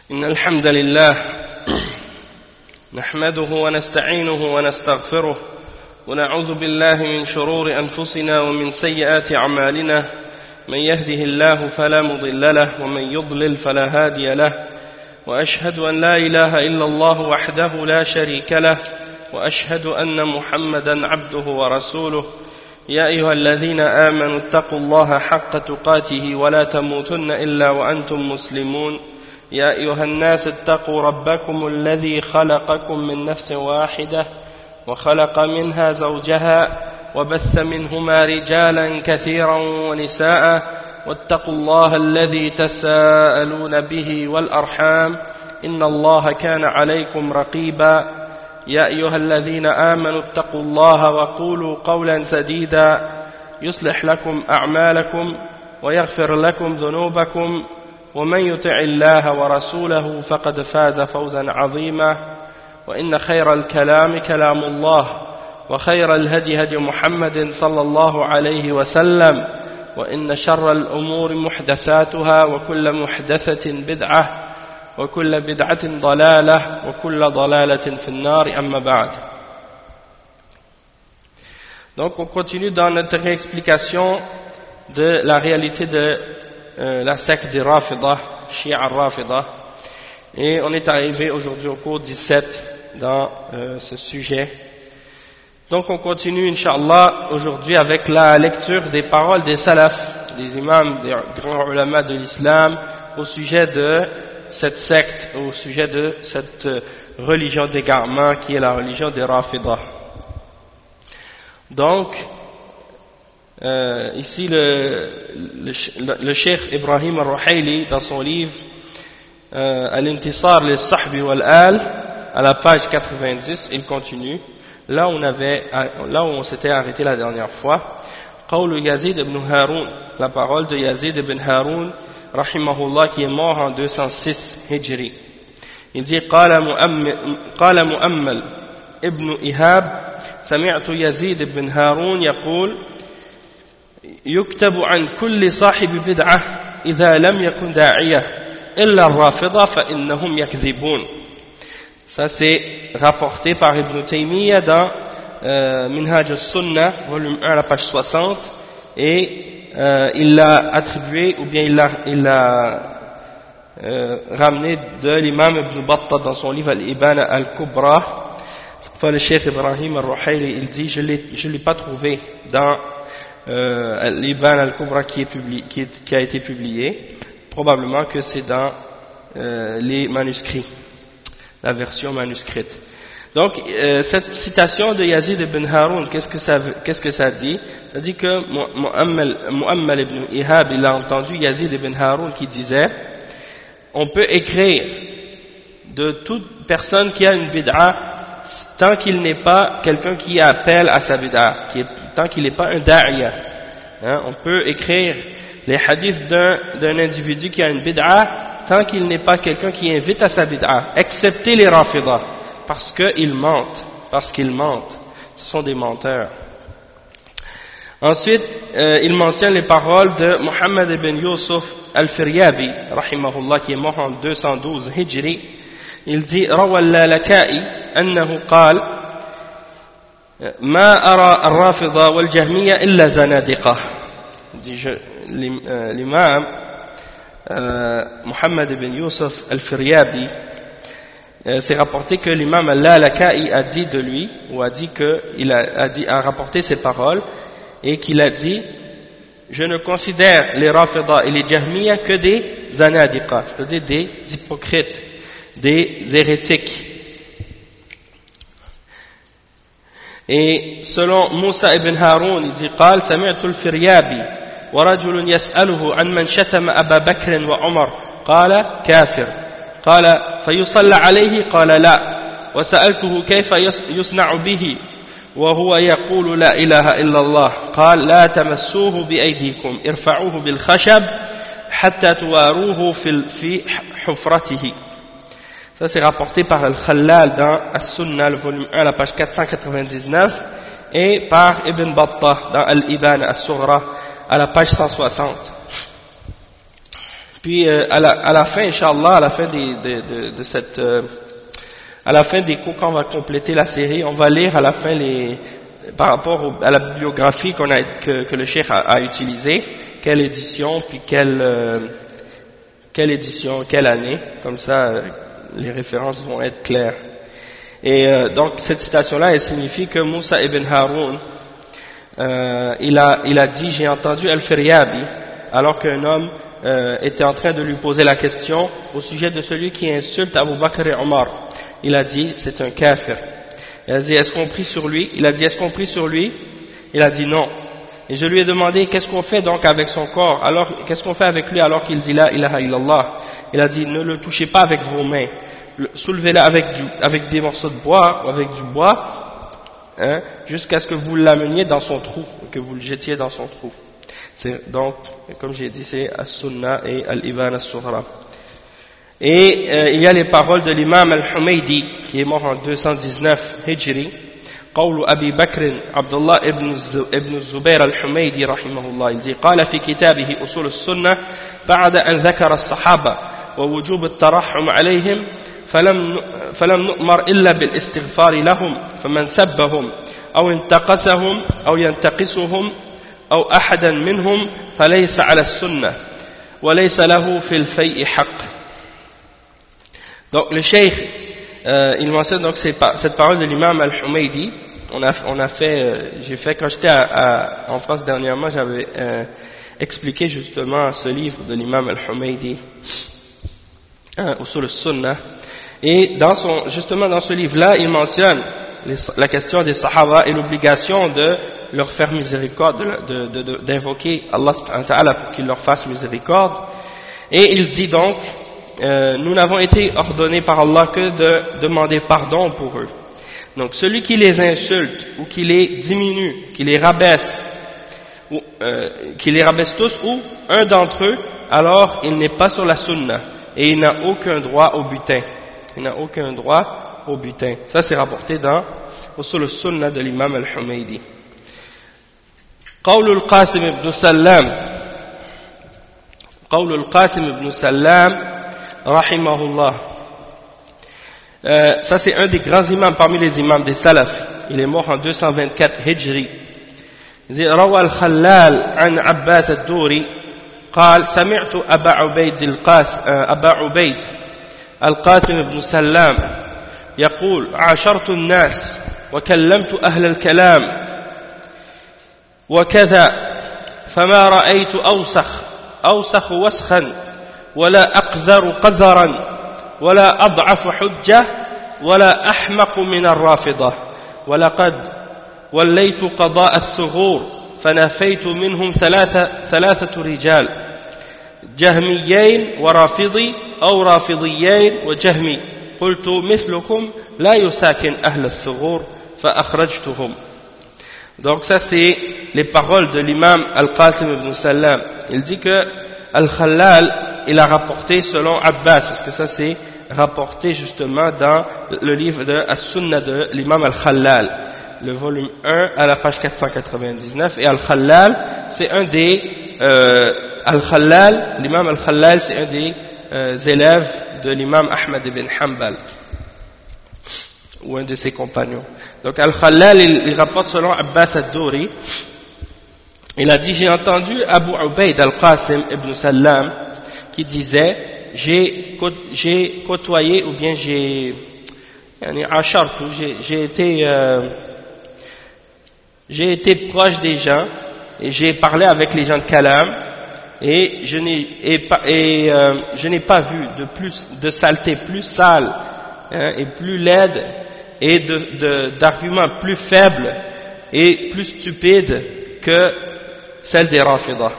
إن الحمد لله نحمده ونستعينه ونستغفره ونعوذ بالله من شرور أنفسنا ومن سيئات أعمالنا من يهده الله فلا مضل له ومن يضلل فلا هادي له وأشهد أن لا إله إلا الله وحده لا شريك له وأشهد أن محمدا عبده ورسوله يا أيها الذين آمنوا اتقوا الله حق تقاته ولا تموتن إلا وأنتم مسلمون يا أيها الناس اتقوا ربكم الذي خلقكم من نفس واحدة وخلق منها زوجها وبث منهما رجالا كثيرا ونساء واتقوا الله الذي تساءلون به والأرحام إن الله كان عليكم رقيبا يا أيها الذين آمنوا اتقوا الله وقولوا قولا سديدا يصلح لكم أعمالكم ويغفر لكم ذنوبكم ومن يطع الله ورسوله فقد فاز فوزا عظيما وإن خير الكلام كلام الله وخير الهدي هدي محمد صلى الله عليه وسلم وإن شر الأمور محدثاتها وكل محدثة بدعة وكل بدعة ضلالة وكل ضلالة في النار أما بعد. Donc on continue dans notre réexplication de la réalité de la secte des Rafida, Shia al-Rafida, et on est arrivé aujourd'hui au cours 17 dans ce sujet. Donc on continue Inch'Allah aujourd'hui avec la lecture des paroles des salafs, des imams, des grands ulama de l'islam au sujet de cette secte, au sujet de cette religion d'égarement qui est la religion des Rafida. Donc ici le Cheikh Ibrahim al-Ruhaili dans son livre Al-Intisar lis-Sahbi wal-Al à la page 90 il continue là où on s'était arrêté la dernière fois. Qawl Yazid ibn Harun, la parole de Yazid ibn Harun rahimahullah qui est mort en 206 Hijri. Il dit قال مؤمل ابن إيهاب سمعت يزيد بن هارون يقول يكتب عن كل صاحب بدعة إذا لم يكن داعية إلا الرافضة فإنهم يكذبون. Ça c'est rapporté par Ibn Taymiyyah dans Minhaj al-Sunnah, volume 1 à la page 60, et il l'a attribué, ou bien il l'a ramené de l'imam Ibn Battah dans son livre Al-Ibana al-Kubra. Toutefois le Cheikh Ibrahim al-Ruhaili il dit je l'ai pas trouvé dans Al-Ibana al-Kubra qui a été publié. Probablement que c'est dans les manuscrits, la version manuscrite. Donc cette citation de Yazid ibn Harun, qu'est-ce que ça dit? Ça dit que Mu'ammal ibn Ihab, il a entendu Yazid ibn Harun qui disait on peut écrire de toute personne qui a une bid'a tant qu'il n'est pas quelqu'un qui appelle à sa bid'a, tant qu'il n'est pas un da'iya. On peut écrire les hadiths d'un individu qui a une bid'a tant qu'il n'est pas quelqu'un qui invite à sa bid'a, excepté les Rafidah, parce qu'ils mentent, ce sont des menteurs. Ensuite, il mentionne les paroles de Muhammad ibn Yusuf al-Firyabi, rahimahullah, qui est mort en 212 Hijri. Il dit روى اللالكائي أنه قال ما أرى الرافضة والجهمية إلا زنادقة. L'imam Muhammad ibn Yusuf al-Firyabi, c'est rapporté que l'imam al-Lalaka'i a dit de lui, ou a rapporté ces paroles, et qu'il a dit je ne considère les Rafida et les Jahmiya que des zanadiqa, c'est-à-dire des hypocrites, des hérétiques. Et selon Moussa ibn Haroun, il dit قال سمعت الفريابي ورجل يسأله عن من شتم أبا بكر وعمر قال كافر قال فيصلى عليه قال لا وسألته كيف يصنع به وهو يقول لا إله إلا الله قال لا تمسوه بأيديكم ارفعوه بالخشب حتى تواروه في حفرته. Ça c'est rapporté par Al-Khallal dans As-Sunnah, le volume 1, la page 499, et par Ibn Battah dans Al-Ibana As-Sughra, à la page 160. Puis à la fin, Inch'Allah, à la fin à la fin des cours, quand on va compléter la série, on va lire à la fin par rapport à la bibliographie que le cheikh a utilisée, quelle édition, puis quelle édition, quelle année, comme ça les références vont être claires. Et donc cette citation-là, elle signifie que Moussa ibn Haroun, il a dit, j'ai entendu Al-Firyabi, alors qu'un homme était en train de lui poser la question au sujet de celui qui insulte Abu Bakr et Omar. Il a dit, c'est un kafir. Il a dit, est-ce qu'on prie sur lui? Il a dit, est-ce qu'on prie sur lui? Il a dit non. Et je lui ai demandé, qu'est-ce qu'on fait donc avec son corps? Alors, qu'est-ce qu'on fait avec lui alors qu'il dit la ilaha illallah? Il a dit, ne le touchez pas avec vos mains. Soulevez-le avec des morceaux de bois ou avec du bois, hein, jusqu'à ce que vous l'ameniez dans son trou, que vous le jetiez dans son trou. Donc, comme j'ai dit, c'est As-Sunnah et Al-Iban As-Sughra. Et il y a les paroles de l'imam Al-Humaydi, qui est mort en 219 Hijri. قول أبي بكر عبد الله ابن الزبير الحميدي رحمه الله يقول قال في كتابه أصول السنة بعد أن ذكر الصحابة ووجوب الترحم عليهم فلم نؤمر إلا بالاستغفار لهم فمن سبهم أو انتقصهم أو ينتقصهم أو أحدا منهم فليس على السنة وليس له في الفيء حق. Donc le cheikh il mentionne donc cette parole de l'imam Al-Humaydi. J'ai fait quand j'étais en France dernièrement, j'avais expliqué justement ce livre de l'imam Al-Humaydi, Usul al-Sunnah. Et justement dans ce livre-là, il mentionne la question des Sahaba et l'obligation de leur faire miséricorde, d'invoquer Allah subhanahu wa ta'ala pour qu'il leur fasse miséricorde. Et il dit donc, nous n'avons été ordonnés par Allah que de demander pardon pour eux. Donc celui qui les insulte ou qui les diminue, qui les rabaisse tous ou un d'entre eux, alors il n'est pas sur la sunna et il n'a aucun droit au butin. Il n'a aucun droit au butin. Ça c'est rapporté dans Usul al-Sunnah de l'imam Al-Humaydi. قول القاسم بن سلام rahimahullah. Ça c'est un des grands imams parmi les imams des salaf. Il est mort en 224 Hijri. Il dit روى الخلال عن عباس الدوري قال سمعت أبا عبيد القاسم بن سلام يقول عاشرت الناس وكلمت أهل الكلام وكذا فما رأيت أوسخ وسخا ولا أقذر قذرا ولا أضعف حجة ولا أحمق من الرافضة ولقد وليت قضاء الثغور فنفيت منهم ثلاثة رجال جهميين ورافضي أو رافضيين وجهمي قلت مثلكم لا يساكن أهل الثغور فأخرجتهم. Donc ça c'est les paroles de l'imam Al-Qasim ibn Sallam. Il dit que Al-Khallal il a rapporté selon Abbas, parce que ça c'est rapporté justement dans le livre de As-Sunnah de l'imam Al-Khallal, le volume 1 à la page 499. Et Al-Khallal c'est un des l'imam Al-Khallal c'est un des élèves de l'imam Ahmad ibn Hanbal, ou un de ses compagnons. Donc Al-Khallal il rapporte selon Abbas ad-Duri. Il a dit, j'ai entendu Abu Ubaid al-Qasim ibn Sallam qui disait, j'ai côtoyé ou bien j'ai été proche des gens et j'ai parlé avec les gens de Kalam et je n'ai pas vu de saleté plus sale et plus laide et d'arguments plus faibles et plus stupides que celle des Rafidah.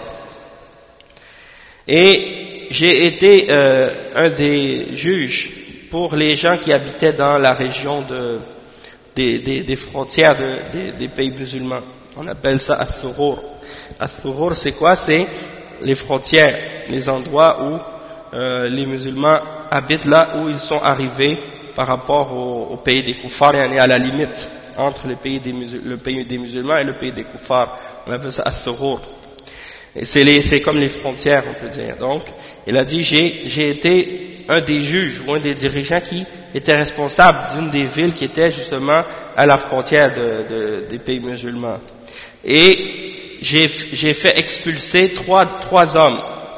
Et j'ai été un des juges pour les gens qui habitaient dans la région des frontières des pays musulmans. On appelle ça As-Thughur. As-Thughur c'est quoi? C'est les frontières, les endroits où les musulmans habitent, là où ils sont arrivés par rapport au pays des Koufars, et à la limite entre le pays des musulmans et le pays des Koufars. On appelle ça As-Thughur. Et c'est comme les frontières, on peut dire. Donc, il a dit, j'ai été un des juges ou un des dirigeants qui était responsable d'une des villes qui était justement à la frontière des pays musulmans. Et j'ai fait expulser trois hommes,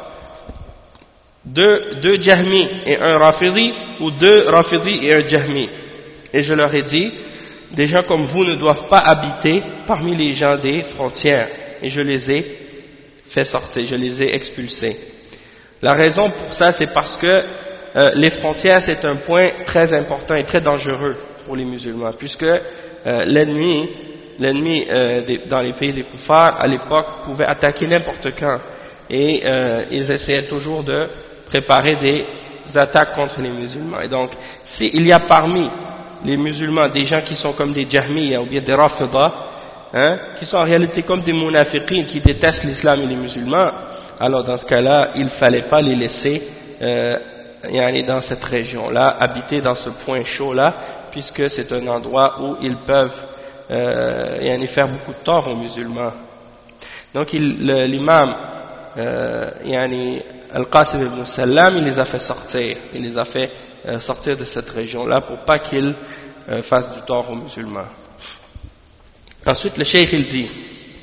deux Jahmi et un Rafidi, ou deux Rafidi et un Jahmi. Et je leur ai dit, des gens comme vous ne doivent pas habiter parmi les gens des frontières. Et je les ai fait sortir, je les ai expulsés. La raison pour ça, c'est parce que les frontières, c'est un point très important et très dangereux pour les musulmans, puisque l'ennemi dans les pays des koufars, à l'époque, pouvait attaquer n'importe quand. Et ils essayaient toujours de préparer des attaques contre les musulmans. Et donc, s'il y a parmi les musulmans des gens qui sont comme des Jahmiyyah ou bien des Rafida, qui sont en réalité comme des munafiqin qui détestent l'islam et les musulmans, alors dans ce cas-là, il ne fallait pas les laisser aller dans cette région-là, habiter dans ce point chaud-là, puisque c'est un endroit où ils peuvent faire beaucoup de tort aux musulmans. Donc l'imam Al-Qasim ibn Sallam, il les a fait sortir, de cette région-là pour pas qu'ils fassent du tort aux musulmans. Ensuite, le cheikh il dit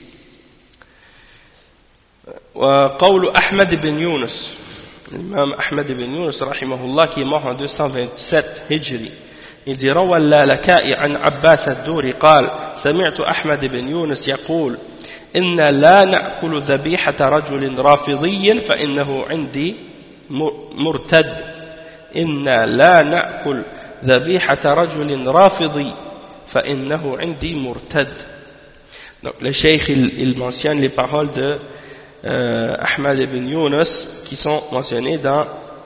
وقول أحمد بن يونس الإمام أحمد بن يونس رحمه الله qui est mort en 227 هجري il dit روى اللالكائي عن عباس الدوري قال سمعت أحمد بن يونس يقول إن لا نأكل ذبيحة رجل رافضي فإنه عندي مرتد إن لا نأكل ذبيحة رجل رافضي فإنه عندي مرتد. Donc le cheikh il mentionne les paroles de Ahmad ibn Yunus qui sont mentionnées dans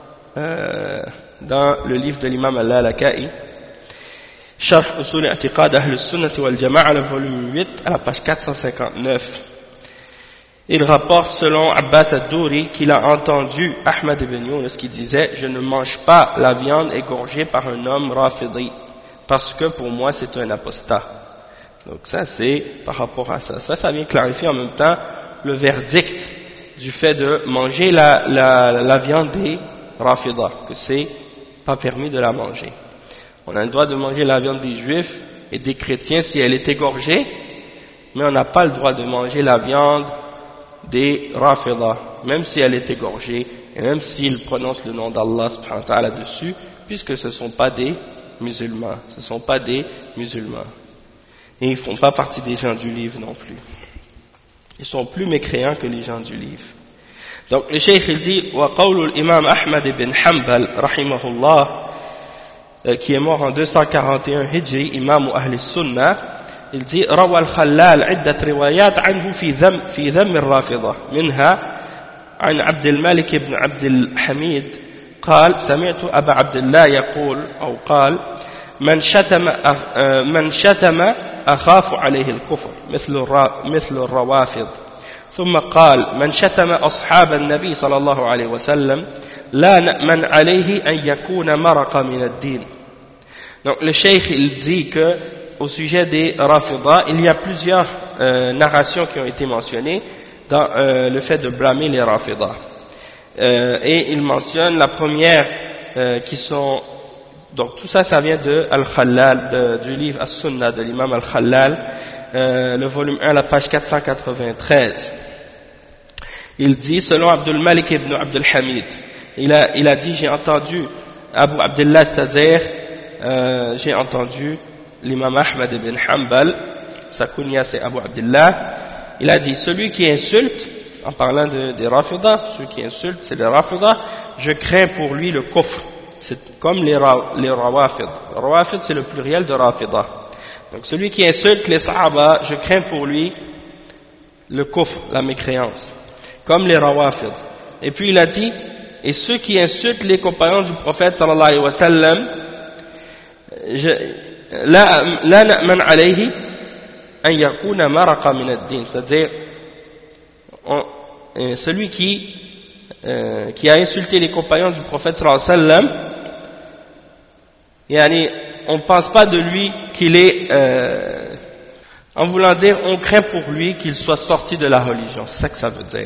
le livre de l'imam Al-Lalaka'i, Sharh Usul I'tiqad Ahl al-Sunnah wal Jama'a, le volume 8, à la page 459. Il rapporte selon Abbas ad-Douri qu'il a entendu Ahmad ibn Yunus qui disait « Je ne mange pas la viande égorgée par un homme rafidi, parce que pour moi c'est un apostat. » Donc ça c'est par rapport à ça. Ça vient clarifier en même temps le verdict du fait de manger la viande des rafidah, que c'est pas permis de la manger. On a le droit de manger la viande des juifs et des chrétiens si elle est égorgée, mais on n'a pas le droit de manger la viande des rafidah, même si elle est égorgée, et même s'ils prononcent le nom d'Allah subhanahu wa ta'ala dessus, puisque ce ne sont pas des musulmans. Ce ne sont pas des musulmans. Et ils ne font pas partie des gens du livre non plus. Ils sont plus mécréants que les gens du livre. Donc le cheikh il dit وقول الإمام أحمد بن حنبل رحمه الله qui est mort en 241 هجري إمام أهل السنة, il dit روى الخلال عدة روايات عنه في ذم الرافضة, منها عن عبد الملك بن عبد الحميد قال سمعت أبا عبد الله يقول أو قال من شتم أخاف عليه الكفر مثل الروافض. ثم قال من شتم أصحاب النبي صلى الله عليه وسلم لا نأمن عليه أن يكون مرق من الدين. Donc le cheikh il dit que au sujet des Rafidah, il y a plusieurs narrations qui ont été mentionnées dans le fait de blâmer les Rafidah. Et il mentionne la première qui sont... Donc tout ça, ça vient de Al-Khallal, du livre As-Sunnah de l'imam Al-Khallal, le volume 1, la page 493. Il dit, selon Abdul Malik ibn Abdul Hamid, il a dit, j'ai entendu Abu Abdullah, c'est-à-dire, j'ai entendu l'imam Ahmad ibn Hanbal, sa kunya c'est Abu Abdullah, il a dit, celui qui insulte, en parlant des Rafidah, ceux qui insultent, c'est les Rafidah, je crains pour lui le kufr. C'est comme les Rawafid. Rawafid c'est le pluriel de Rafidah. Donc celui qui insulte les Sahaba, je crains pour lui le kufr, la mécréance. Comme les Rawafid. Et puis il a dit, et ceux qui insultent les compagnons du prophète sallallahu alayhi wa sallam, la na'man alayhi an yakuna maraqa min ad-din. C'est-à-dire, celui qui a insulté les compagnons du prophète sallallahu alayhi wa sallam, on ne pense pas de lui qu'il est, en voulant dire, on craint pour lui qu'il soit sorti de la religion. C'est ça que ça veut dire.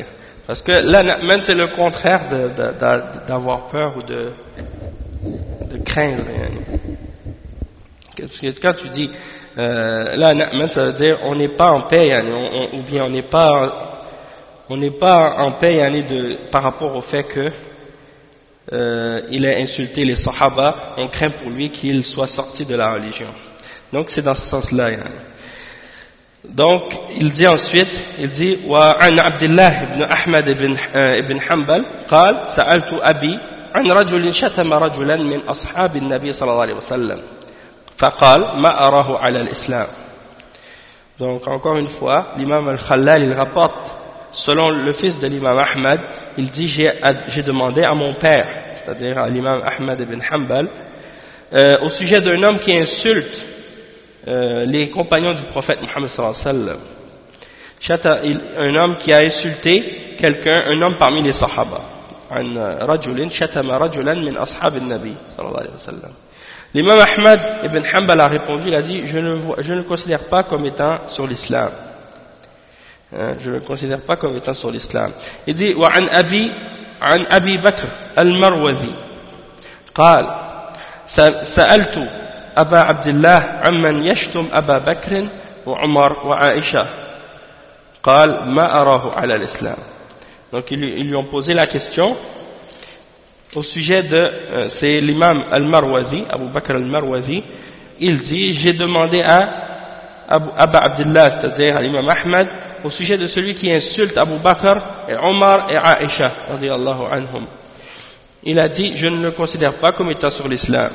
Parce que la na'man c'est le contraire d'avoir peur ou de craindre. Parce que quand tu dis la na'man, ça veut dire on n'est pas en paix, ou bien on n'est pas en paix par rapport au fait que il a insulté les sahaba, on craint pour lui qu'il soit sorti de la religion. Donc c'est dans ce sens-là. Donc il dit ensuite, وعن عبد الله بن أحمد بن حنبل قال سألت أبي عن رجل شتم رجلا من أصحاب النبي صلى الله عليه وسلم فقال ما أراه على الإسلام. Donc encore une fois, l'imam al-Khallal il rapporte, selon le fils de l'imam Ahmad, il dit j'ai demandé à mon père, c'est-à-dire à l'imam Ahmad ibn Hanbal, au sujet d'un homme qui insulte les compagnons du prophète Muhammad sallallahu alayhi wa sallam. Un homme qui a insulté quelqu'un, un homme parmi les sahaba. رجل شتم رجلا من أصحاب النبي صلى الله عليه وسلم. L'imam Ahmad ibn Hanbal a répondu, il a dit je ne le considère pas comme étant sur l'islam. Je ne le considère pas comme étant sur l'islam. Il dit وعن أبي بكر المروذي قال سألت أبا عبد الله عمن يشتم أبا بكر وعمر وعائشة قال ما أراه على الإسلام. Donc ils lui ont posé la question au sujet c'est l'imam al-Marwazi, Abu Bakr al-Marwazi. Il dit j'ai demandé à Aba Abdullah, c'est-à-dire à l'imam Ahmad, au sujet de celui qui insulte Abu Bakr et Omar et Aïcha radiyallahu anhum. Il a dit je ne le considère pas comme étant sur l'islam.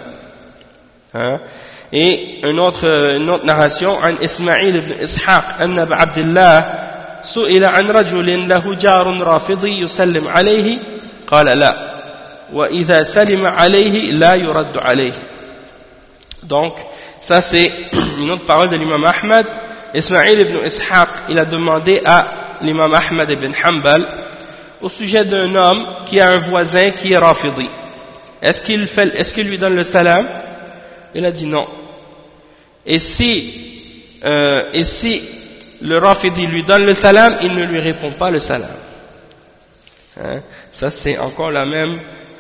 Et une autre narration عن إسماعيل بن إسحاق أن أبا عبد الله سئل عن رجل له جار رافضي يسلم عليه قال لا وإذا سلم عليه لا يرد عليه. Donc ça c'est une autre parole de l'imam Ahmad. Ismaïl ibn Ishaq il a demandé à l'imam Ahmad ibn Hanbal au sujet d'un homme qui a un voisin qui est rafidi. Est-ce qu'il lui donne le salam? Il a dit non. Et si le rafidi lui donne le salam, il ne lui répond pas le salam. Ça c'est encore la même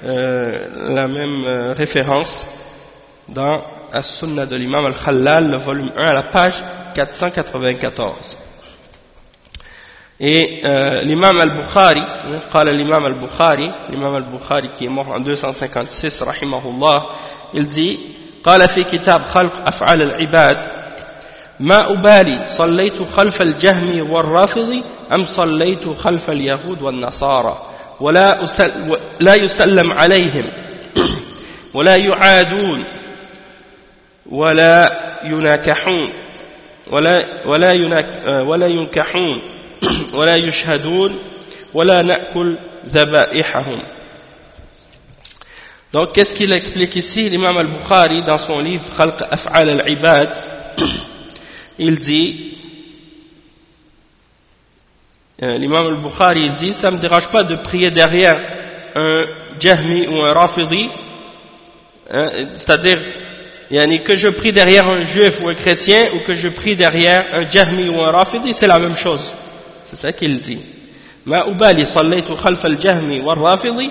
référence dans As-Sunnah de l'imam al-Khallal, le volume 1 à la page 494. Et l'imam al-Bukhari, l'imam al-Bukhari qui est mort en 256 rahimahullah, il dit قال في كتاب خلق أفعال العباد ما أبالي صليت خلف الجهم والرافض أم صليت خلف اليهود والنصارى لا يسلم عليهم ولا يعادون ولا يناكحون ولا ينكحون ولا يشهدون ولا نأكل ذبائحهم. Donc, qu'est-ce qu'il explique ici, l'imam al-Bukhari, dans son livre Khalq Af'al al-Ibad? Il dit, l'imam al-Bukhari, il dit, ça ne me dérange pas de prier derrière un Jahmi ou un Rafidi, c'est-à-dire, que je prie derrière un juif ou un chrétien, ou que je prie derrière un Jahmi ou un Rafidi, c'est la même chose. C'est ça qu'il dit. Ma ubali sallaytu khalf al-Jahmi wa al-Rafidi,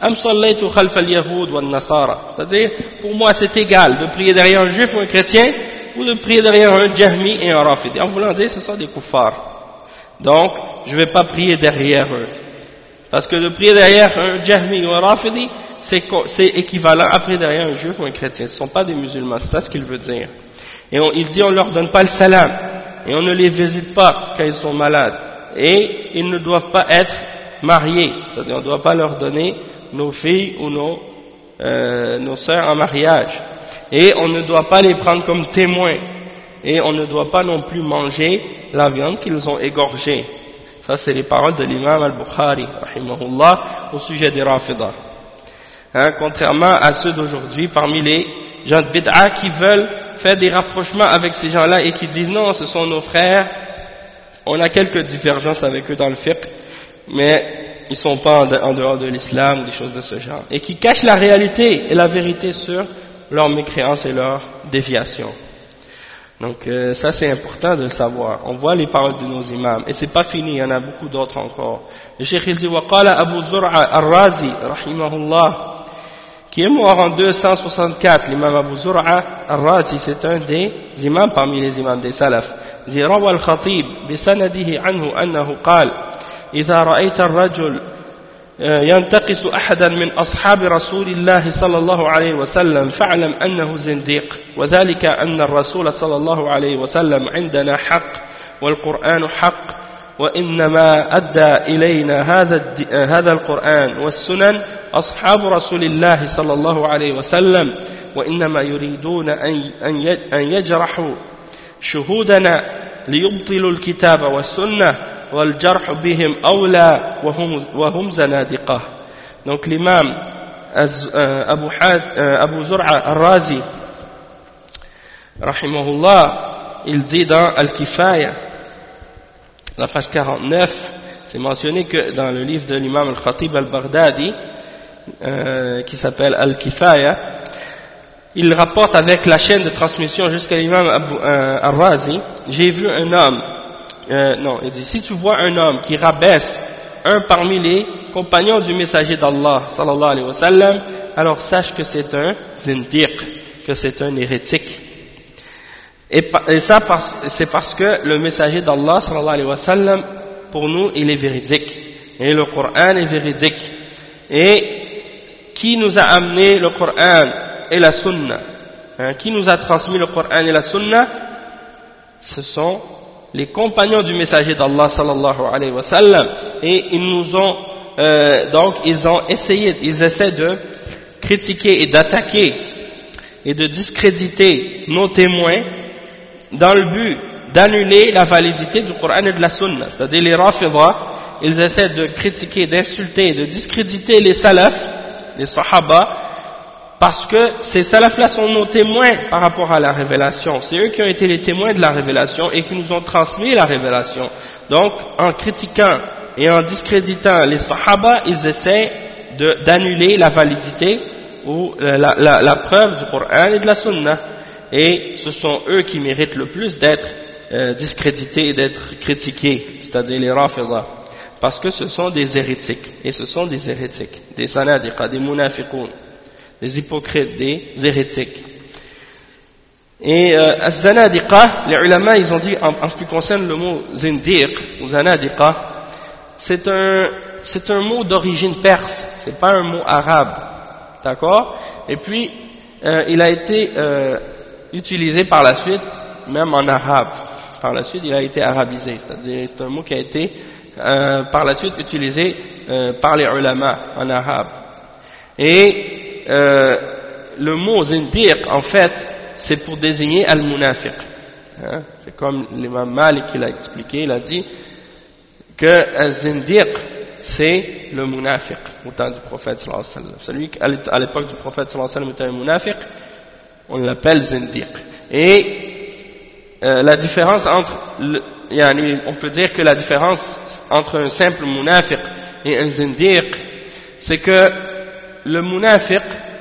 c'est-à-dire, pour moi c'est égal de prier derrière un juif ou un chrétien ou de prier derrière un Jahmi et un Rafidi. En voulant dire, ce sont des kuffars. Donc, je ne vais pas prier derrière eux. Parce que de prier derrière un Jahmi ou un Rafidi, c'est équivalent à prier derrière un juif ou un chrétien. Ce ne sont pas des musulmans, c'est ça ce qu'il veut dire. Et il dit, on ne leur donne pas le salam. Et on ne les visite pas quand ils sont malades. Et ils ne doivent pas être mariés. C'est-à-dire, on ne doit pas leur donner nos filles ou nos sœurs en mariage, et on ne doit pas les prendre comme témoins, et on ne doit pas non plus manger la viande qu'ils ont égorgée. Ça c'est les paroles de l'imam al-Bukhari rahimahullah au sujet des Rafidah. Contrairement à ceux d'aujourd'hui parmi les gens de bid'a qui veulent faire des rapprochements avec ces gens-là et qui disent non, ce sont nos frères, on a quelques divergences avec eux dans le fiqh, mais ils ne sont pas en dehors de l'islam, des choses de ce genre, et qui cachent la réalité et la vérité sur leur mécréance et leur déviation. Donc ça c'est important de le savoir. On voit les paroles de nos imams et c'est pas fini, il y en a beaucoup d'autres encore. Le Cheikh il dit وقال Abu Zur'a al-Razi rahimahullah, qui est mort en 264. L'imam Abu Zur'a al-Razi, c'est un des imams parmi les imams des salaf. Il dit روى الخطيب بسنده عنه أنه قال إذا رأيت الرجل ينتقص أحدا من أصحاب رسول الله صلى الله عليه وسلم فاعلم أنه زنديق، وذلك أن الرسول صلى الله عليه وسلم عندنا حق والقرآن حق، وإنما أدى إلينا هذا القرآن والسنن أصحاب رسول الله صلى الله عليه وسلم، وإنما يريدون أن يجرحوا شهودنا ليبطلوا الكتاب والسنة والجرح بهم أولى وهم زنادقة. Donc l'imam Abu Zur'a al-Razi rahimahullah, il dit dans Al-Kifaya, la page 49, c'est mentionné que dans le livre de l'imam al-Khatib al-Baghdadi qui s'appelle Al-Kifaya, il rapporte avec la chaîne de transmission jusqu'à l'imam al-Razi, j'ai vu un homme, il dit, si tu vois un homme qui rabaisse un parmi les compagnons du messager d'Allah sallallahu alayhi wa sallam, alors sache que c'est un zindiq, que c'est un hérétique. Et ça c'est parce que le messager d'Allah sallallahu alayhi wa sallam, pour nous il est véridique, et le Coran est véridique, et qui nous a amené le Coran et la Sunna, qui nous a transmis le Coran et la Sunna, ce sont les compagnons du messager d'Allah sallallahu alayhi wa sallam, et ils nous ont donc ils essaient de critiquer et d'attaquer et de discréditer nos témoins dans le but d'annuler la validité du Coran et de la Sunna. C'est-à-dire les Rafidha, ils essaient de critiquer, d'insulter, de discréditer les salafs, les sahaba, parce que ces salafs-là sont nos témoins par rapport à la révélation. C'est eux qui ont été les témoins de la révélation et qui nous ont transmis la révélation. Donc, en critiquant et en discréditant les sahaba, ils essaient d'annuler la validité ou la preuve du Coran et de la Sunna. Et ce sont eux qui méritent le plus d'être discrédités et d'être critiqués, c'est-à-dire les Rafidha, parce que ce sont des hérétiques. Et ce sont des hérétiques, des sanadiqa, des munafiqoun, des hypocrites, des hérétiques. Et az-zanadiqa, les ulama, ils ont dit, en ce qui concerne le mot zindiq ou zanadiqa, c'est un mot d'origine perse, c'est pas un mot arabe, d'accord? Et puis il a été utilisé par la suite même en arabe. Par la suite il a été arabisé, c'est-à-dire c'est un mot qui a été par la suite utilisé par les ulama en arabe. Et le mot zindiq, en fait, c'est pour désigner al-munafiq. C'est comme l'imam Malik qui l'a expliqué, il a dit que al-zindiq, c'est le munafiq au temps du prophète sallallahu alayhi wa sallam. Celui qui, à l'époque du prophète sallallahu alayhi wa sallam, était un munafiq, on l'appelle zindiq. Et la différence entre, on peut dire que la différence entre un simple munafiq et un zindiq, c'est que le munafiq,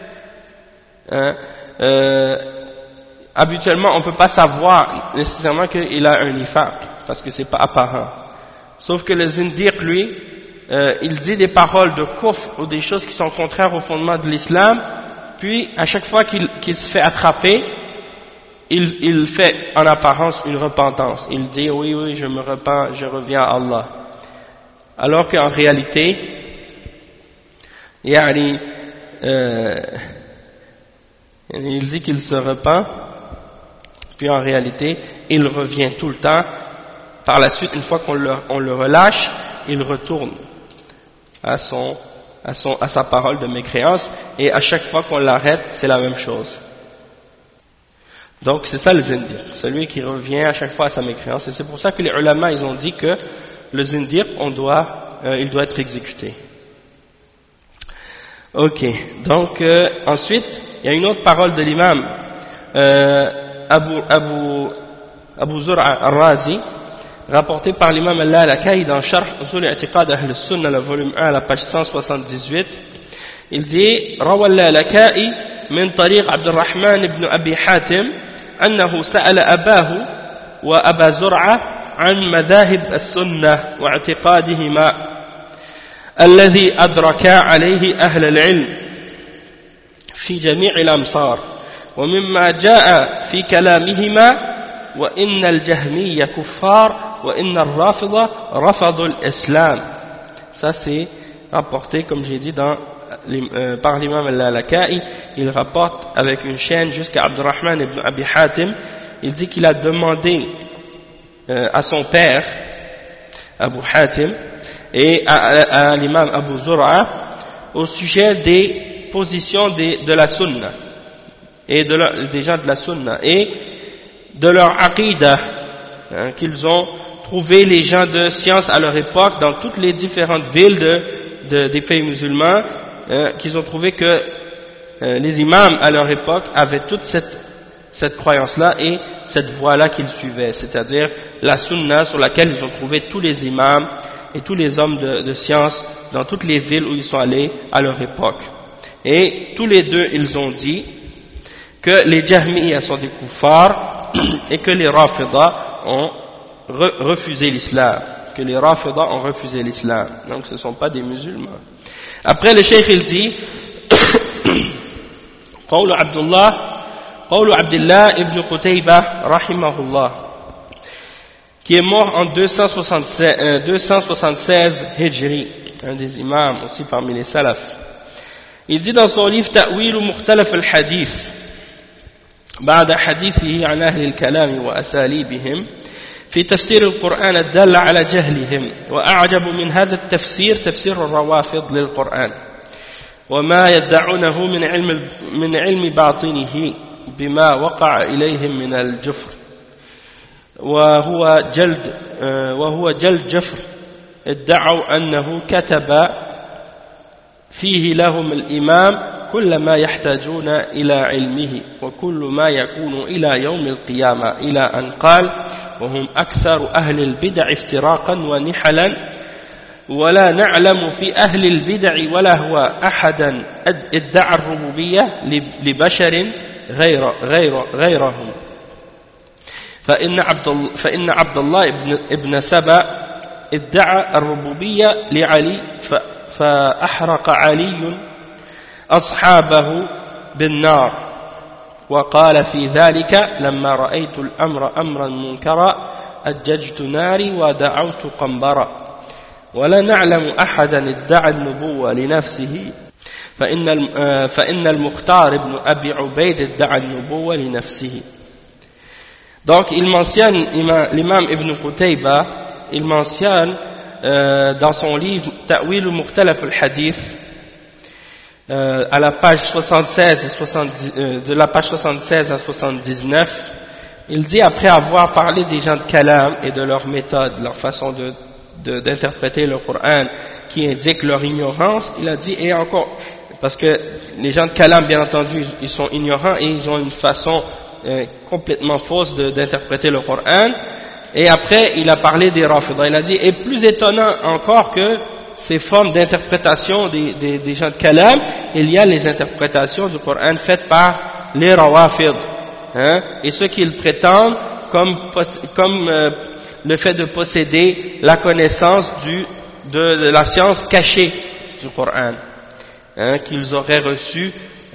habituellement on ne peut pas savoir nécessairement qu'il a un nifaq, parce que c'est pas apparent. Sauf que le zindiq, lui, il dit des paroles de kufr ou des choses qui sont contraires au fondement de l'islam, puis à chaque fois qu'il se fait attraper, il fait en apparence une repentance. Il dit oui, je me repens, je reviens à Allah. Alors qu'en réalité, il dit qu'il se repent, puis en réalité, il revient tout le temps. Par la suite, une fois qu'on le relâche, il retourne à sa parole de mécréance, et à chaque fois qu'on l'arrête, c'est la même chose. Donc c'est ça le zindiq, celui qui revient à chaque fois à sa mécréance, et c'est pour ça que les ulama, ils ont dit que le zindiq, il doit être exécuté. Ok, donc ensuite, il y a une autre parole de l'imam Abu Zur'a al-Razi, rapportée par l'imam al-Lalaka'i dans Sharh Usul i'tiqad Ahl al-Sunnah, le volume 1, à la page 178. Il dit: روى اللالكائي من طريق عبد الرحمن بن أبي حاتم أنه سأل أباه وأبا زرعة عن مذاهب السنة واعتقادهما الذي أدركا عليه أهل العلم في جميع الأمصار ومما جاء في كلامهما وإن الجهمية كفار وإن الرافضة رفضوا الإسلام. Ça c'est rapporté, comme j'ai dit, par l'imam al-Lalaka'i. Il rapporte avec une chaîne jusqu'à Abdurrahman ibn Abi Hatim. Il dit qu'il a demandé à son père, Abu Hatim, et à l'imam Abu Zur'a au sujet des positions de la sunna et des gens de la sunna et de leur aqidah, qu'ils ont trouvé les gens de science à leur époque dans toutes les différentes villes des pays musulmans, qu'ils ont trouvé que les imams à leur époque avaient toute cette croyance-là et cette voie-là qu'ils suivaient, c'est-à-dire la sunna sur laquelle ils ont trouvé tous les imams et tous les hommes de science dans toutes les villes où ils sont allés à leur époque. Et tous les deux, ils ont dit que les Jahmiyyah sont des kuffars et que les Rafidah ont refusé l'islam. Que les Rafidah ont refusé l'islam. Donc ce ne sont pas des musulmans. Après le cheikh il dit قول عبد الله ibn Qutaybah rahimahullah, qui est mort en 276 Hijri, un des imams aussi parmi les salafs. Il dit dans son livre تأويل مختلف الحديث بعد حديثه عن أهل الكلام وأساليبهم في تفسير القرآن الدال على جهلهم وأعجب من هذا التفسير تفسير الروافض للقرآن وما يدعونه من علم باطنه بما وقع إليهم من الجفر وهو جلد جفر ادعوا أنه كتب فيه لهم الإمام كل ما يحتاجون إلى علمه وكل ما يكون إلى يوم القيامة إلى أن قال وهم أكثر أهل البدع افتراقا ونحلا ولا نعلم في أهل البدع ولا هو أحدا ادعى الربوبية لبشر غيرهم فإن عبد الله ابن سبأ ادعى الربوبية لعلي فأحرق علي أصحابه بالنار وقال في ذلك لما رأيت الأمر أمرا منكرا أججت ناري ودعوت قنبرا ولا نعلم أحدا ادعى النبوة لنفسه فإن المختار ابن أبي عبيد ادعى النبوة لنفسه. Donc il mentionne l'imam Ibn Qutayba, il mentionne dans son livre Ta'wil Mukhtalaf al-Hadith à la page 76 et 70, de la page 76 à 79, il dit après avoir parlé des gens de Kalam et de leur méthode, leur façon d'interpréter le Coran qui indique leur ignorance, il a dit et encore, parce que les gens de Kalam bien entendu ils sont ignorants et ils ont une façon complètement fausse d'interpréter le Coran, et après il a parlé des Rafidah, il a dit et plus étonnant encore que ces formes d'interprétation des gens de Kalam, il y a les interprétations du Coran faites par les Rawafid, et ceux qu'ils prétendent comme le fait de posséder la connaissance de la science cachée du Coran, qu'ils auraient reçu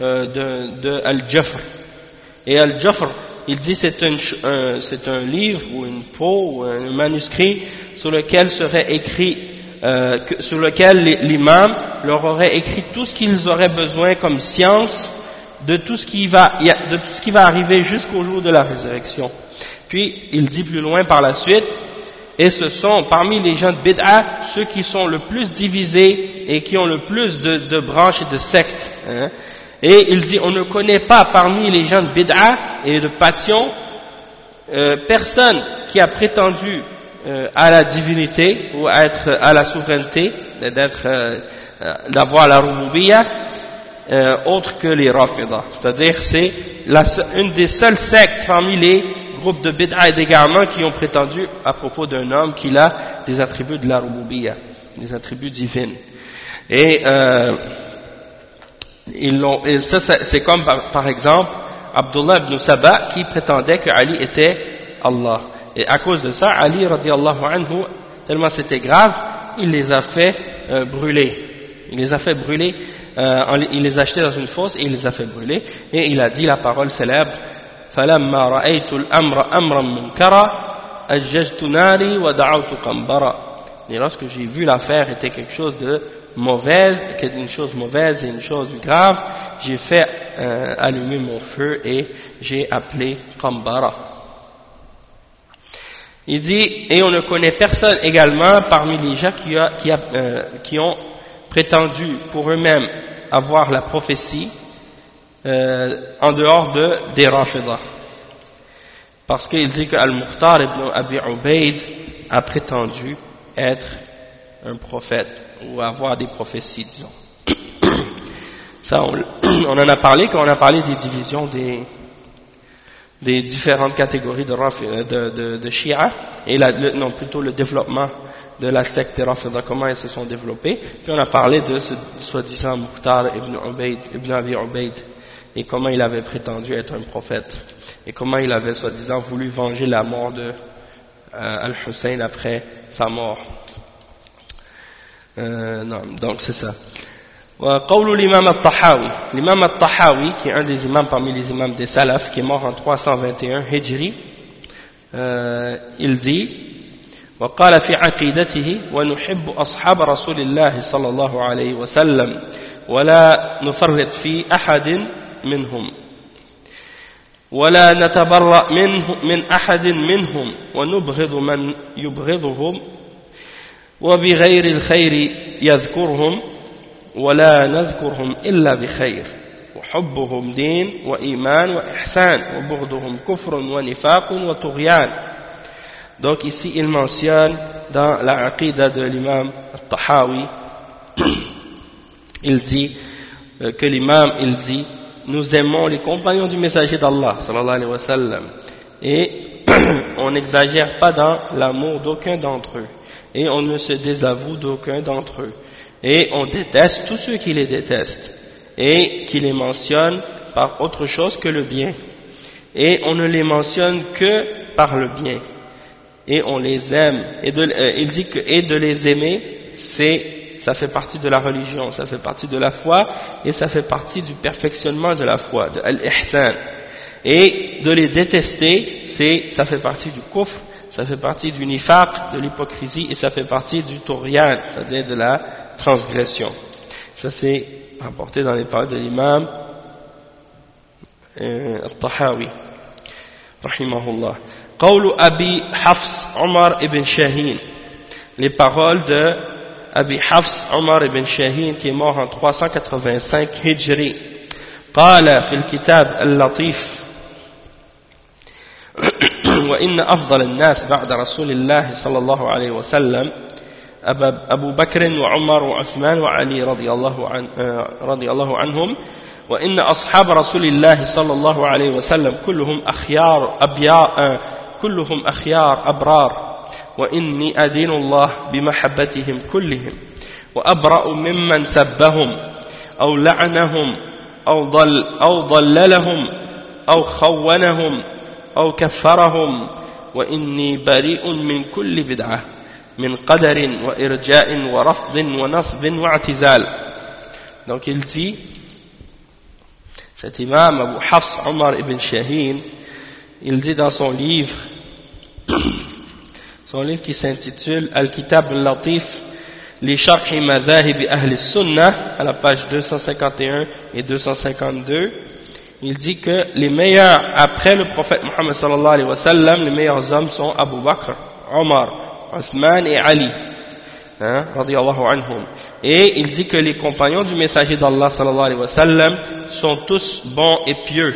de Al-Jafr. Et Al-Jafr, il dit c'est un livre ou une peau ou un manuscrit sur lequel serait écrit sur lequel l'imam leur aurait écrit tout ce qu'ils auraient besoin comme science de tout ce qui va arriver jusqu'au jour de la résurrection. Puis il dit plus loin par la suite, et ce sont parmi les gens de bid'a ceux qui sont le plus divisés et qui ont le plus de branches et de sectes, et il dit on ne connaît pas parmi les gens de bid'a et de passion personne qui a prétendu à la divinité ou à la souveraineté, d'avoir la rububiyyah autre que les Rafidah. C'est-à-dire c'est une des seules sectes parmi les groupes de bid'a et d'égarement qui ont prétendu à propos d'un homme qu'il a des attributs de la rububiyyah, des attributs divines. Et ça c'est comme par exemple Abdullah ibn Saba, qui prétendait que Ali était Allah. Et à cause de ça, Ali radiallahu anhu, tellement c'était grave, il les a fait brûler. Il les a fait brûler, il les a achetés dans une fosse et il les a fait brûler. Et il a dit la parole célèbre فَلَمَّا رَأَيْتُ الْأَمْرَ أَمْرًا مُنْكَرًا أَجَّجْتُ نَارِي وَدَعَوْتُ قَنْبَرًا. Et lorsque j'ai vu l'affaire était quelque chose de mauvaise, une chose mauvaise et une chose grave, j'ai fait allumer mon feu et j'ai appelé Qambara. Il dit, et on ne connaît personne également parmi les gens qui ont prétendu pour eux-mêmes avoir la prophétie en dehors des Rafidah. Parce qu'il dit que Al-Mukhtar ibn Abi Ubaid a prétendu être un prophète ou avoir des prophéties, disons. Ça, on en a parlé quand on a parlé des divisions des différentes catégories de Shia et plutôt le développement de la secte des Rafida, comment elles se sont développées. Puis on a parlé de ce soi-disant Mukhtar ibn Abi Ubaid et comment il avait prétendu être un prophète et comment il avait soi-disant voulu venger la mort de Al-Hussein après sa mort. Donc c'est ça. L'imam al-Tahawi, qui est un des imams parmi les imams des Salaf, qui est mort en 321 Hijri, il dit وقال في عقيدته ونحب أصحاب رسول الله صلى الله عليه وسلم ولا نفرط في أحد منهم ولا نتبرأ من أحد منهم ونبغض من يبغضهم وبغير الخير يذكرهم ولا نذكرهم إلا بخير وحبهم دين وإيمان وإحسان وبغضهم كفر ونفاق وطغيان. Donc ici il mentionne dans la aqidah de l'imam al-Tahawi, il dit que l'imam il dit nous aimons les compagnons du messager d'Allah sallallahu alayhi wa sallam et on n'exagère pas dans l'amour d'aucun d'entre eux et on ne se désavoue d'aucun d'entre eux et on déteste tous ceux qui les détestent et qui les mentionnent par autre chose que le bien et on ne les mentionne que par le bien et on les aime et il dit que et de les aimer ça fait partie de la religion, ça fait partie de la foi et ça fait partie du perfectionnement de la foi, de al-ihsan. Et de les détester, ça fait partie du kufr, ça fait partie du nifaq, de l'hypocrisie et ça fait partie du tughyan, c'est-à-dire de la transgression. Ça c'est rapporté dans les paroles de l'imam al-Tahawi, rahimahullah. Qawlu Abi Hafs Omar ibn Shahin, les paroles de Abi Hafs Omar ibn Shahin qui est mort en 385 Hijri. قال في الكتاب اللطيف وإن أفضل الناس بعد رسول الله صلى الله عليه وسلم أبو بكر وعمر وعثمان وعلي رضي الله عنهم وإن أصحاب رسول الله صلى الله عليه وسلم كلهم أخيار أبرار وإني أدين الله بمحبتهم كلهم وأبرأ ممن سبهم أو لعنهم أو ضللهم أو خونهم أو كفرهم وإني بريء من كل بدعة من قدر وإرجاء ورفض ونصب واعتزال. Donc il dit, cet imam Abu Hafs Omar ibn Shahin, il dit dans son livre qui s'intitule Al-Kitab al-Latif li Sharhi Madhahib Ahl Sunnah, à la page 251 et 252, il dit que les meilleurs après le prophète Muhammad sallallahu alayhi wa sallam, les meilleurs hommes sont Abu Bakr, Omar, Uthman et Ali, radiyallahu anhum. Et il dit que les compagnons du messager d'Allah sallallahu alayhi wa sallam sont tous bons et pieux.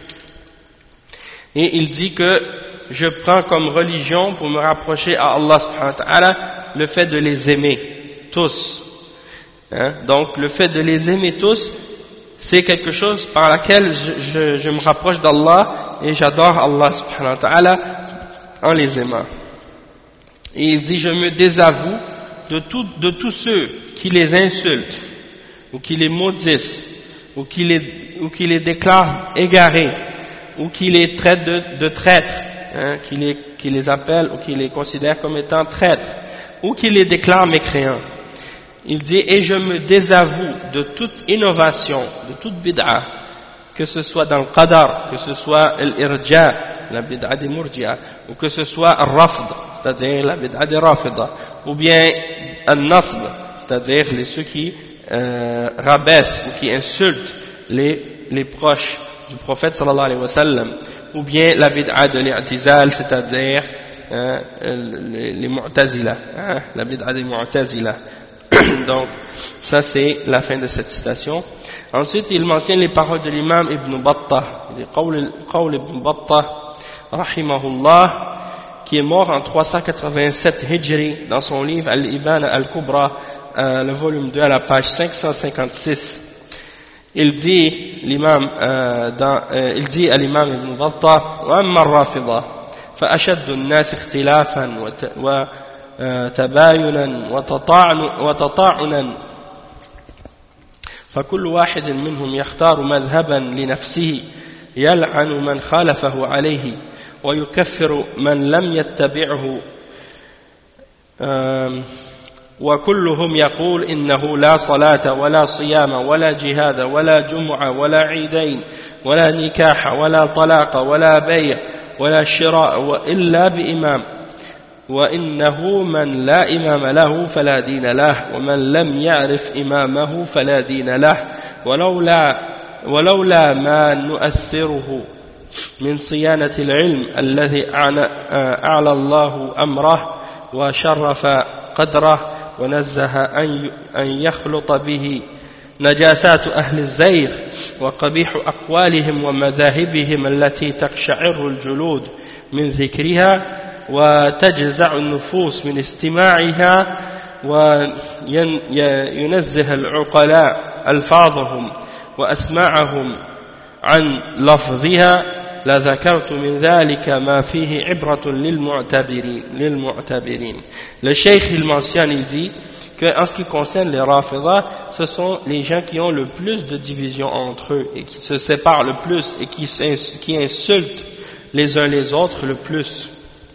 Et il dit que je prends comme religion pour me rapprocher à Allah subhanahu wa ta'ala le fait de les aimer tous. Donc le fait de les aimer tous, c'est quelque chose par laquelle je me rapproche d'Allah et j'adore Allah subhanahu wa ta'ala en les aimant. Et il dit je me désavoue de tous ceux qui les insultent ou qui les maudissent ou qui les déclarent égarés ou qui les traite de traîtres, hein, qui les appelle ou qui les considère comme étant traîtres, ou qui les déclare mécréants. Il dit, et je me désavoue de toute innovation, de toute bid'a, que ce soit dans le qadar, que ce soit l'irja, la bid'a des murji'a, ou que ce soit al-rafd, c'est-à-dire la bid'a des rafida, ou bien al-nasb, c'est-à-dire ceux qui rabaissent ou qui insultent les proches du prophète sallallahu alayhi wa sallam, ou bien la bid'a de l'i'tizal, c'est-à-dire les mu'tazila, la bid'a des mu'tazila. Donc, ça c'est la fin de cette citation. Ensuite, il mentionne les paroles de l'imam Ibn Battah. Il dit, Qawl Ibn Battah, rahimahullah, qui est mort en 387 Hijri, dans son livre Al-Ibana Al-Kubra, le volume 2, à la page 556. Il dit, il dit à l'imam Ibn Battah, وَأَمَّا الرَّافِضَةُ فَأَشَدُّ النَّاسِ اخْتِلَافًا وتباينا وتطاعنا فكل واحد منهم يختار مذهبا لنفسه يلعن من خالفه عليه ويكفر من لم يتبعه وكلهم يقول إنه لا صلاة ولا صيام ولا جهاد ولا جمعة ولا عيدين ولا نكاح ولا طلاق ولا بيع ولا شراء إلا بإمام وإنه من لا إمام له فلا دين له ومن لم يعرف إمامه فلا دين له ولولا ما نؤثره من صيانة العلم الذي أعلى الله أمره وشرف قدره ونزه أن يخلط به نجاسات أهل الزيغ وقبيح أقوالهم ومذاهبهم التي تقشعر الجلود من ذكرها وتجزع النفوس من استماعها وينزه العقلاء ألفاظهم وأسماعهم عن لفظها لذكرت من ذلك ما فيه عبرة للمعتبرين. Le cheikh il mentionne, il dit que en ce qui concerne les Rafidah, ce sont les gens qui ont le plus de divisions entre eux et qui se séparent le plus et qui insultent les uns les autres le plus.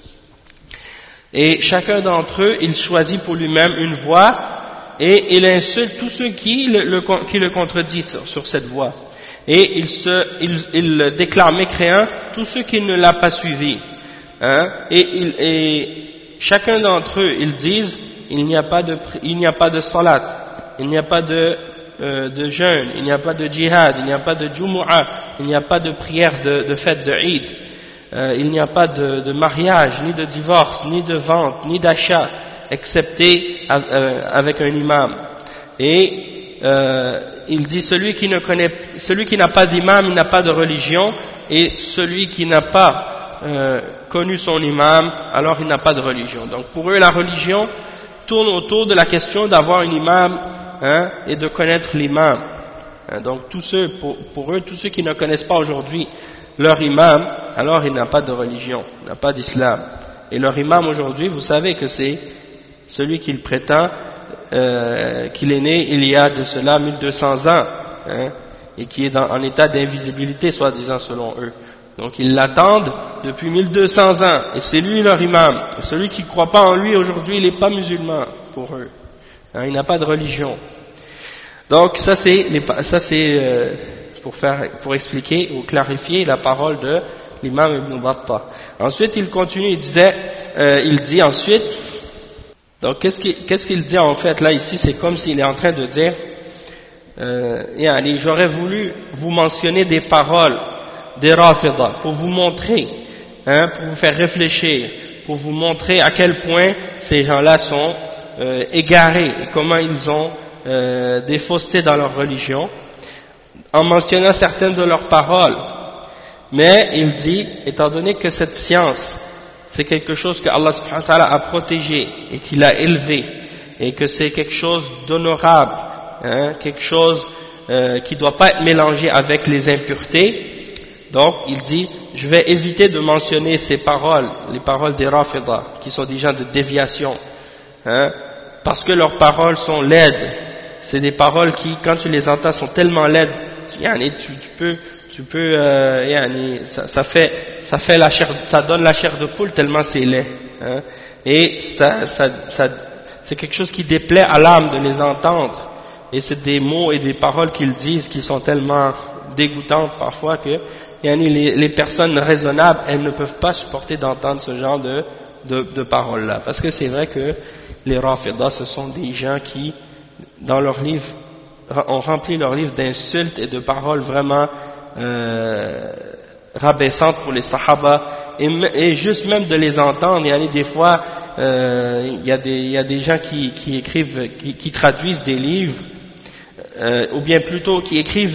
Et chacun d'entre eux, il choisit pour lui-même une voie et il insulte tous ceux qui le contredisent sur cette voie. Et il déclare mécréant tous ceux qui ne l'ont pas suivi. Hein? Et chacun d'entre eux, ils disent, il n'y a pas de salat, il n'y a pas de jeûne, il n'y a pas de djihad, il n'y a pas de jumu'ah, il n'y a pas de prière de fête de Eid. Il n'y a pas de mariage, ni de divorce, ni de vente, ni d'achat, excepté avec un imam. Et il dit celui qui n'a pas d'imam, il n'a pas de religion, et celui qui n'a pas connu son imam, alors il n'a pas de religion. Donc pour eux, la religion tourne autour de la question d'avoir un imam, hein, et de connaître l'imam. Donc pour eux, tous ceux qui ne connaissent pas aujourd'hui leur imam, alors il n'a pas de religion, il n'a pas d'islam. Et leur imam aujourd'hui, vous savez que c'est celui qu'il prétend qu'il est né il y a de cela 1200 ans, hein, et qui est en état d'invisibilité, soi-disant selon eux. Donc ils l'attendent depuis 1200 ans, et c'est lui leur imam. Et celui qui ne croit pas en lui aujourd'hui, il n'est pas musulman pour eux. Hein, il n'a pas de religion. Donc ça c'est pour expliquer ou clarifier la parole de l'imam Ibn Battah. Ensuite il continue, il dit ensuite, donc qu'est-ce qu'il dit en fait là ici, c'est comme s'il est en train de dire, j'aurais voulu vous mentionner des paroles des Rafidah pour vous montrer, hein, pour vous faire réfléchir, pour vous montrer à quel point ces gens-là sont égarés et comment ils ont des faussetés dans leur religion, en mentionnant certaines de leurs paroles. Mais il dit, étant donné que cette science, c'est quelque chose que Allah subhanahu wa ta'ala a protégé et qu'il a élevé, et que c'est quelque chose d'honorable, hein, quelque chose qui ne doit pas être mélangé avec les impuretés, donc il dit, je vais éviter de mentionner ces paroles, les paroles des Rafidah, qui sont des gens de déviation, hein, parce que leurs paroles sont laides. C'est des paroles qui, quand tu les entends, sont tellement laides tu peux ça fait la chair, ça donne la chair de poule tellement c'est laid, hein, et c'est quelque chose qui déplaît à l'âme de les entendre, et c'est des mots et des paroles qu'ils disent qui sont tellement dégoûtantes parfois que les personnes raisonnables, elles ne peuvent pas supporter d'entendre ce genre de paroles là, parce que c'est vrai que les Rafidah, ce sont des gens qui dans leurs livres ont rempli leurs livres d'insultes et de paroles vraiment rabaissantes pour les Sahaba, et juste même de les entendre, des fois il y a des gens qui écrivent, qui traduisent des livres, ou bien plutôt qui écrivent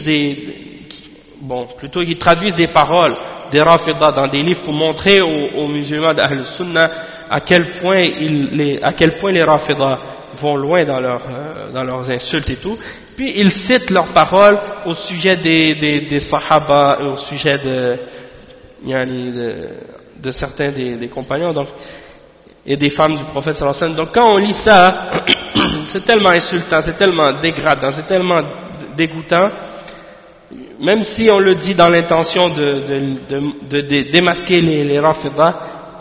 qui traduisent des paroles des Rafidah dans des livres pour montrer aux musulmans d'Ahl Sunnah à quel point les Rafidah vont loin dans leurs insultes et tout. Puis ils citent leurs paroles au sujet des Sahaba, au sujet de certains des compagnons, donc, et des femmes du prophète sallallahu alayhi wa sallam. Donc quand on lit ça, c'est tellement insultant, c'est tellement dégradant, c'est tellement dégoûtant, même si on le dit dans l'intention de démasquer les Rafidah,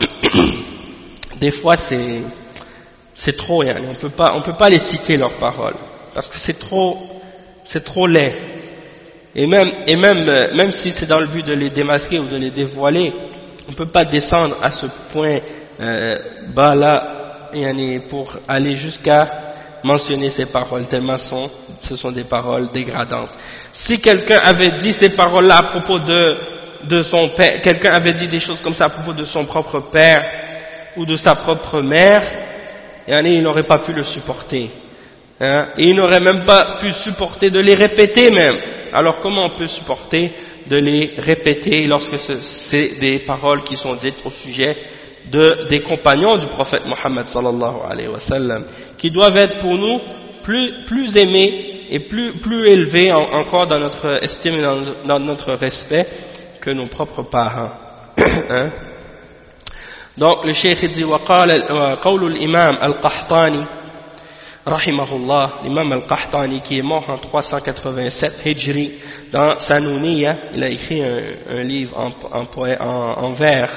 des fois c'est trop, on peut pas les citer leurs paroles, parce que c'est trop laid, et même si c'est dans le but de les démasquer ou de les dévoiler, on peut pas descendre à ce point bas là, pour aller jusqu'à mentionner ces paroles, tellement ce sont des paroles dégradantes. Si quelqu'un avait dit ces paroles-là à propos de son père, quelqu'un avait dit des choses comme ça à propos de son propre père ou de sa propre mère, il n'aurait pas pu le supporter, hein, et il n'aurait même pas pu supporter de les répéter même. Alors comment on peut supporter de les répéter lorsque c'est des paroles qui sont dites au sujet des compagnons du prophète Mohammed sallallahu alayhi wa sallam, qui doivent être pour nous plus aimés et plus élevés encore dans notre estime et dans notre respect que nos propres parents. Hein? Donc le cheikh dit وقول الإمام القحطاني رحمه الله, l'imam al-Qahtani qui est mort en 387 Hijri, dans sa Nouniya, il a écrit un livre en vers,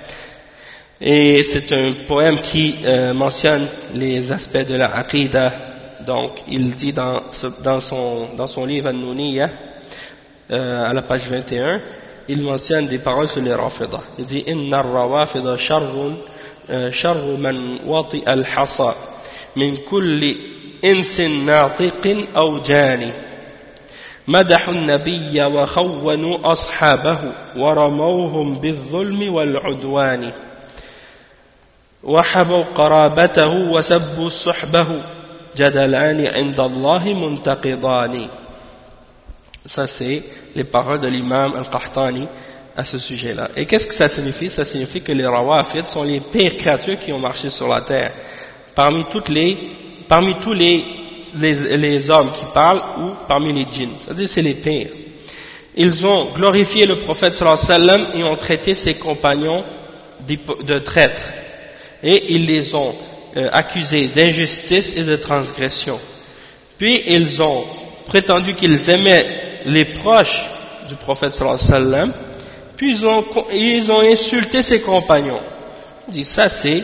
et c'est un poème qui mentionne les aspects de la Aqidah. Donc il dit dans son livre An-Nouniya, à la page 21, il mentionne des paroles sur les Rafidah. Il dit Inna ar-Rawafida sharru man wati al-hasa min kulli insin natiqin aw jani madahu an-nabiyya wa khawwanu ashabahu wa ramawhum bil-dhulmi wal-udwani wa habaw qarabatahu wa sabbu suhbahu jadalani 'inda Allahi muntaqidani. Ça c'est les paroles de l'imam al-Qahtani à ce sujet-là. Et qu'est-ce que ça signifie? Ça signifie que les Rawafid sont les pires créatures qui ont marché sur la terre, parmi tous les hommes qui parlent, ou parmi les djinns. C'est-à-dire c'est les pires. Ils ont glorifié le prophète sallallahu alayhi wa sallam et ont traité ses compagnons de traîtres, et ils les ont accusés d'injustice et de transgression. Puis ils ont prétendu qu'ils aimaient les proches du prophète sallallahu alayhi wa sallam, puis ils ont insulté ses compagnons. On dit ça c'est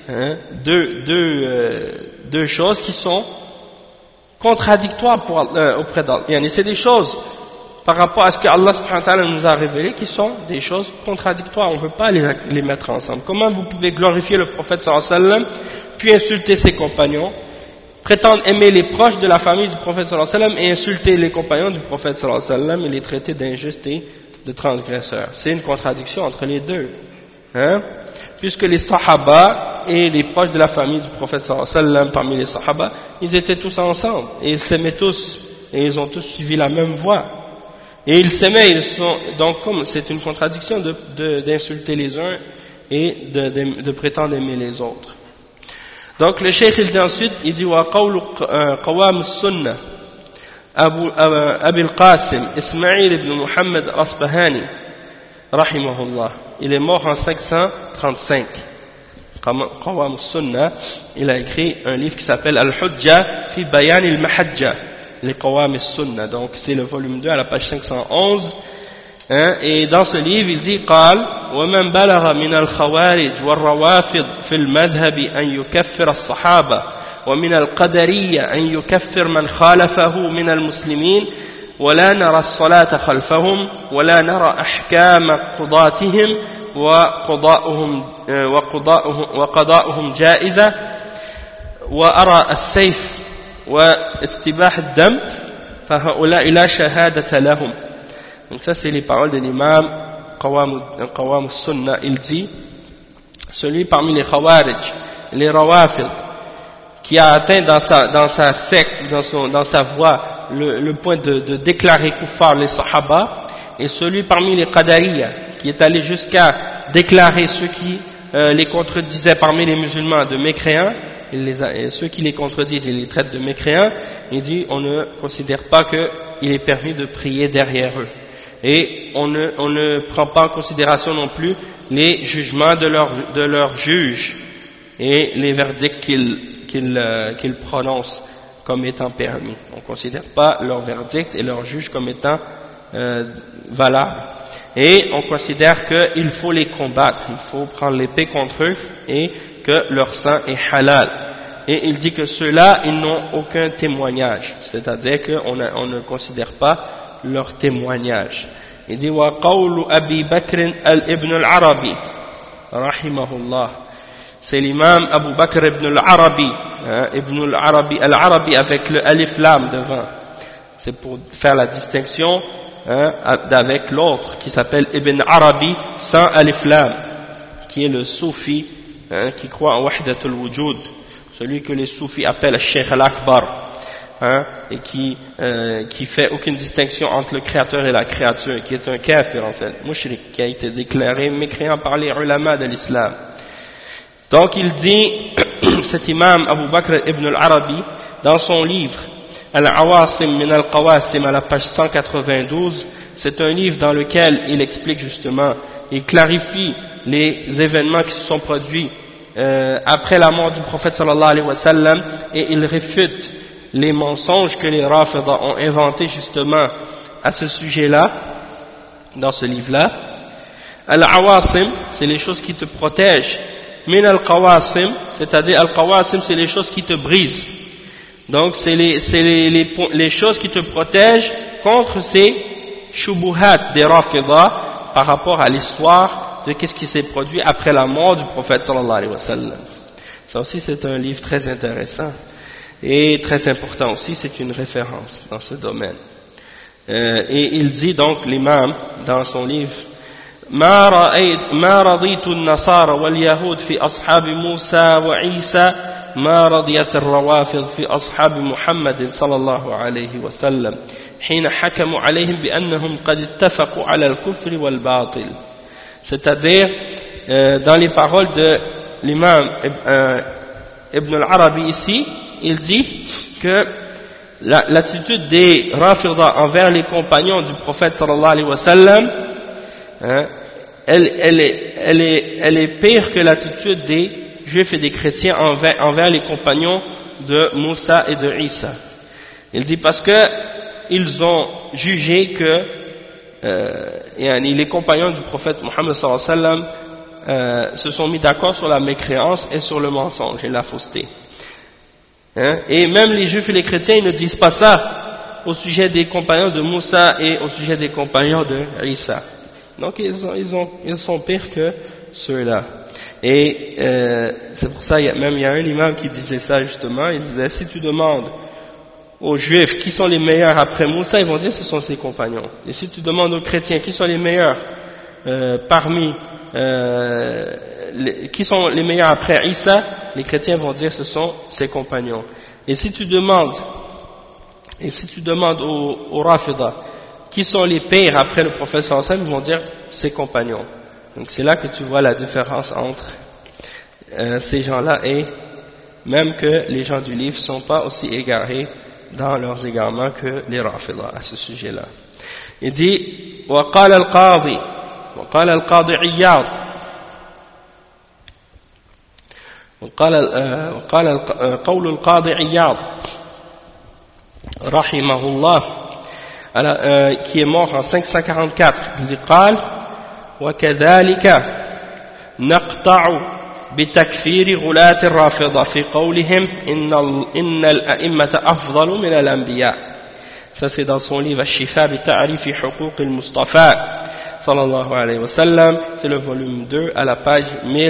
deux choses qui sont contradictoires auprès d'Allah. C'est des choses par rapport à ce que Allah subhanahu wa ta'ala nous a révélé qui sont des choses contradictoires. On ne peut pas les mettre ensemble. Comment vous pouvez glorifier le prophète sallallahu alayhi wa sallam puis insulter ses compagnons, prétendre aimer les proches de la famille du prophète sallallahu alayhi wa sallam et insulter les compagnons du prophète sallallahu alayhi wa sallam et les traiter d'injustes et de transgresseurs? C'est une contradiction entre les deux, hein? Puisque les sahaba et les proches de la famille du prophète sallallahu alayhi wa sallam, parmi les sahaba, ils étaient tous ensemble et ils s'aimaient tous et ils ont tous suivi la même voie et ils s'aimaient. Donc comme c'est une contradiction d'insulter les uns et de prétendre aimer les autres. Donc le cheikh il dit ensuite, il dit wa qawlu qawam as-sunnah Abu al-Qasim Ismail ibn Muhammad al-Asbahani rahimahullah, il est mort en 535. Qawam as-Sunnah, il a écrit un livre qui s'appelle Al-Hujja fi Bayan al-Mahajja, les Qawam al-Sunnah. Donc c'est le volume 2 à la page 511. Et dans ce livre il dit قال ومن بلغ من الخوارج والروافض في المذهب أن يكفر الصحابة ومن القدرية أن يكفر من خالفه من المسلمين ولا نرى الصلاة خلفهم ولا نرى أحكام قضاتهم وقضاؤهم جائزة وأرى السيف واستباح الدم فهؤلاء لا شهادة لهم. Donc ça c'est les paroles de l'imam Qawam al-Sunnah. Il dit, celui parmi les Khawarij, les Rawafid, qui a atteint dans sa secte, dans sa voie, le point de déclarer kuffar les Sahaba, et celui parmi les Qadariya, qui est allé jusqu'à déclarer ceux qui les contredisaient parmi les musulmans de mécréants, et ceux qui les contredisent, il les traite de mécréants, il dit, on ne considère pas qu'il est permis de prier derrière eux. Et on ne prend pas en considération non plus les jugements de leurs juges et les verdicts qu'ils prononcent comme étant permis. On ne considère pas leurs verdicts et leurs juges comme étant valables. Et on considère qu'il faut les combattre, il faut prendre l'épée contre eux et que leur sang est halal. Et il dit que ceux-là, ils n'ont aucun témoignage, c'est-à-dire qu'on ne considère pas leur témoignage. Il dit wa qawlu Abi Bakr ibn al-Arabi rahimahullah, c'est l'imam Abu Bakr ibn al-Arabi, al-Arabi avec le alif lam devant, c'est pour faire la distinction avec l'autre qui s'appelle Ibn Arabi sans alif lam, qui est le soufi qui croit en wahdatul wujud, celui que les soufis appellent Sheikh al-Akbar, et qui fait aucune distinction entre le créateur et la créature, qui est un kafir en fait, mushrik, qui a été déclaré mécréant par les ulama de l'islam. Donc il dit, cet imam Abu Bakr ibn al-Arabi, dans son livre Al-Awasim min al-Qawasim à la page 192, c'est un livre dans lequel il explique justement, il clarifie les événements qui se sont produits après la mort du prophète sallallahu alayhi wa sallam, et il réfute les mensonges que les Rafida ont inventés justement à ce sujet-là, dans ce livre-là. Al-Awasim, c'est les choses qui te protègent. Min al-Qawasim, c'est-à-dire al-Qawasim, c'est les choses qui te brisent. Donc c'est les choses qui te protègent contre ces shubuhat des Rafida par rapport à l'histoire de qu'est-ce qui s'est produit après la mort du prophète sallallahu alayhi wa sallam. Ça aussi c'est un livre très intéressant et très important aussi, c'est une référence dans ce domaine. Et il dit donc, l'imam, dans son livre, ما رضيت النصارى واليهود في أصحاب موسى وعيسى ما رضيت الروافض في أصحاب محمد صلى الله عليه وسلم حين حكموا عليهم بأنهم قد اتفقوا على الكفر والباطل. C'est-à-dire, dans les paroles de l'imam Ibn al-Arabi ici, il dit que l'attitude des Rafida envers les compagnons du prophète sallallahu alayhi wa sallam, elle est pire que l'attitude des juifs et des chrétiens envers les compagnons de Moussa et de Isa. Il dit parce que ils ont jugé que les compagnons du prophète Mohammed sallallahu alayhi wa sallam se sont mis d'accord sur la mécréance et sur le mensonge et la fausseté. Et même les juifs et les chrétiens, ils ne disent pas ça au sujet des compagnons de Moussa et au sujet des compagnons de Isa. Donc ils sont pires que ceux-là. Et c'est pour ça, il y a un imam qui disait ça justement, il disait, si tu demandes aux juifs qui sont les meilleurs après Moussa, ils vont dire ce sont ses compagnons. Et si tu demandes aux chrétiens qui sont les meilleurs qui sont les meilleurs après Isa, les chrétiens vont dire ce sont ses compagnons. Et si tu demandes aux Rafida qui sont les pires après le prophète sallallahu alayhi wa sallam, ils vont dire ses compagnons. Donc c'est là que tu vois la différence entre ces gens-là, et même que les gens du livre ne sont pas aussi égarés dans leurs égarements que les Rafida à ce sujet-là. Il dit وقال القاضي عياض قول القاضي عياض rahimahullah, qui est mort en 544, il dit قال وكذلك نقطع بتكفير غلاة الرافضة في قولهم إن الأئمة أفضل من الأنبياء. Ça c'est dans son livre الشفاء بتعريف حقوق المصطفى صلى الله عليه وسلم, c'est le volume 2 à la page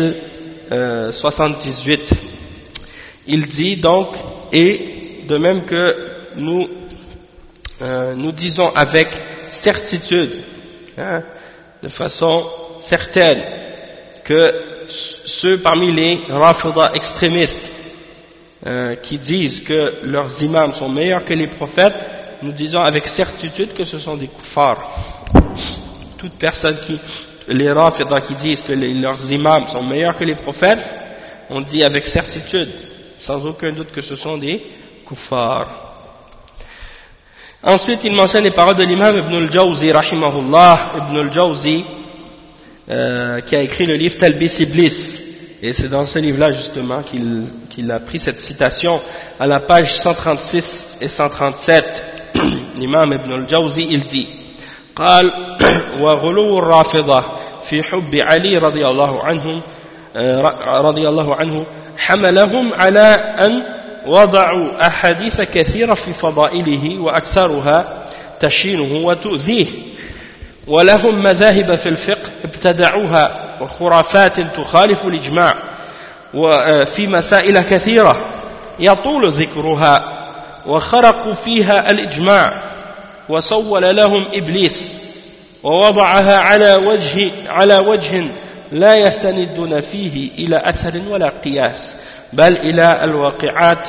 1078. Il dit donc, et de même que nous disons avec certitude, de façon certaine, que ceux parmi les Rafida extrémistes qui disent que leurs imams sont meilleurs que les prophètes, nous disons avec certitude que ce sont des kuffars. Toute personne les Rafida qui disent que leurs imams sont meilleurs que les prophètes, on dit avec certitude, sans aucun doute, que ce sont des kuffars. Ensuite, il mentionne les paroles de l'imam Ibn al-Jawzi, rahimahullah. Ibn al-Jawzi, qui a écrit le livre Talbis Iblis. Et c'est dans ce livre-là, justement, qu'il a pris cette citation à la page 136 et 137. L'imam Ibn al-Jawzi, il dit قال وغلو الرافضة في حب علي رضي الله عنه حملهم على أن وضعوا أحاديث كثيرة في فضائله وأكثرها تشينه وتؤذيه ولهم مذاهب في الفقه ابتدعوها وخرافات تخالف الإجماع وفي مسائل كثيرة يطول ذكرها وخرقوا فيها الإجماع وسول لهم إبليس ووضعها على وجه لا يستندون فيه إلى أثر ولا قياس بل إلى الواقعات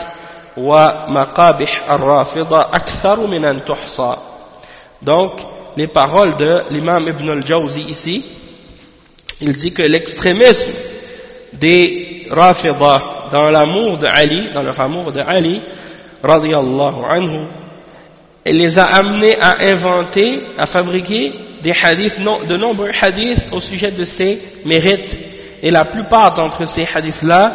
ومقابح الرافضة أكثر من أن تحصى. Donc les paroles de l'imam Ibn al-Jawzi ici, il dit que l'extrémisme des Rafida dans l'amour de Ali, dans leur amour de Ali radiyallahu anhu, il les a amenés à inventer, à fabriquer des hadiths, de nombreux hadiths au sujet de ses mérites, et la plupart d'entre ces hadiths-là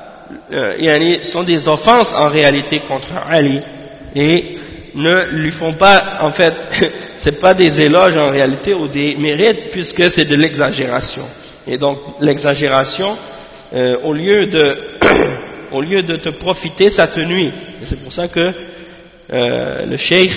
sont des offenses en réalité contre Ali, et ne lui font pas, en fait, c'est pas des éloges en réalité ou des mérites, puisque c'est de l'exagération. Et donc l'exagération, au lieu de te profiter, ça te nuit. Et c'est pour ça que le cheikh,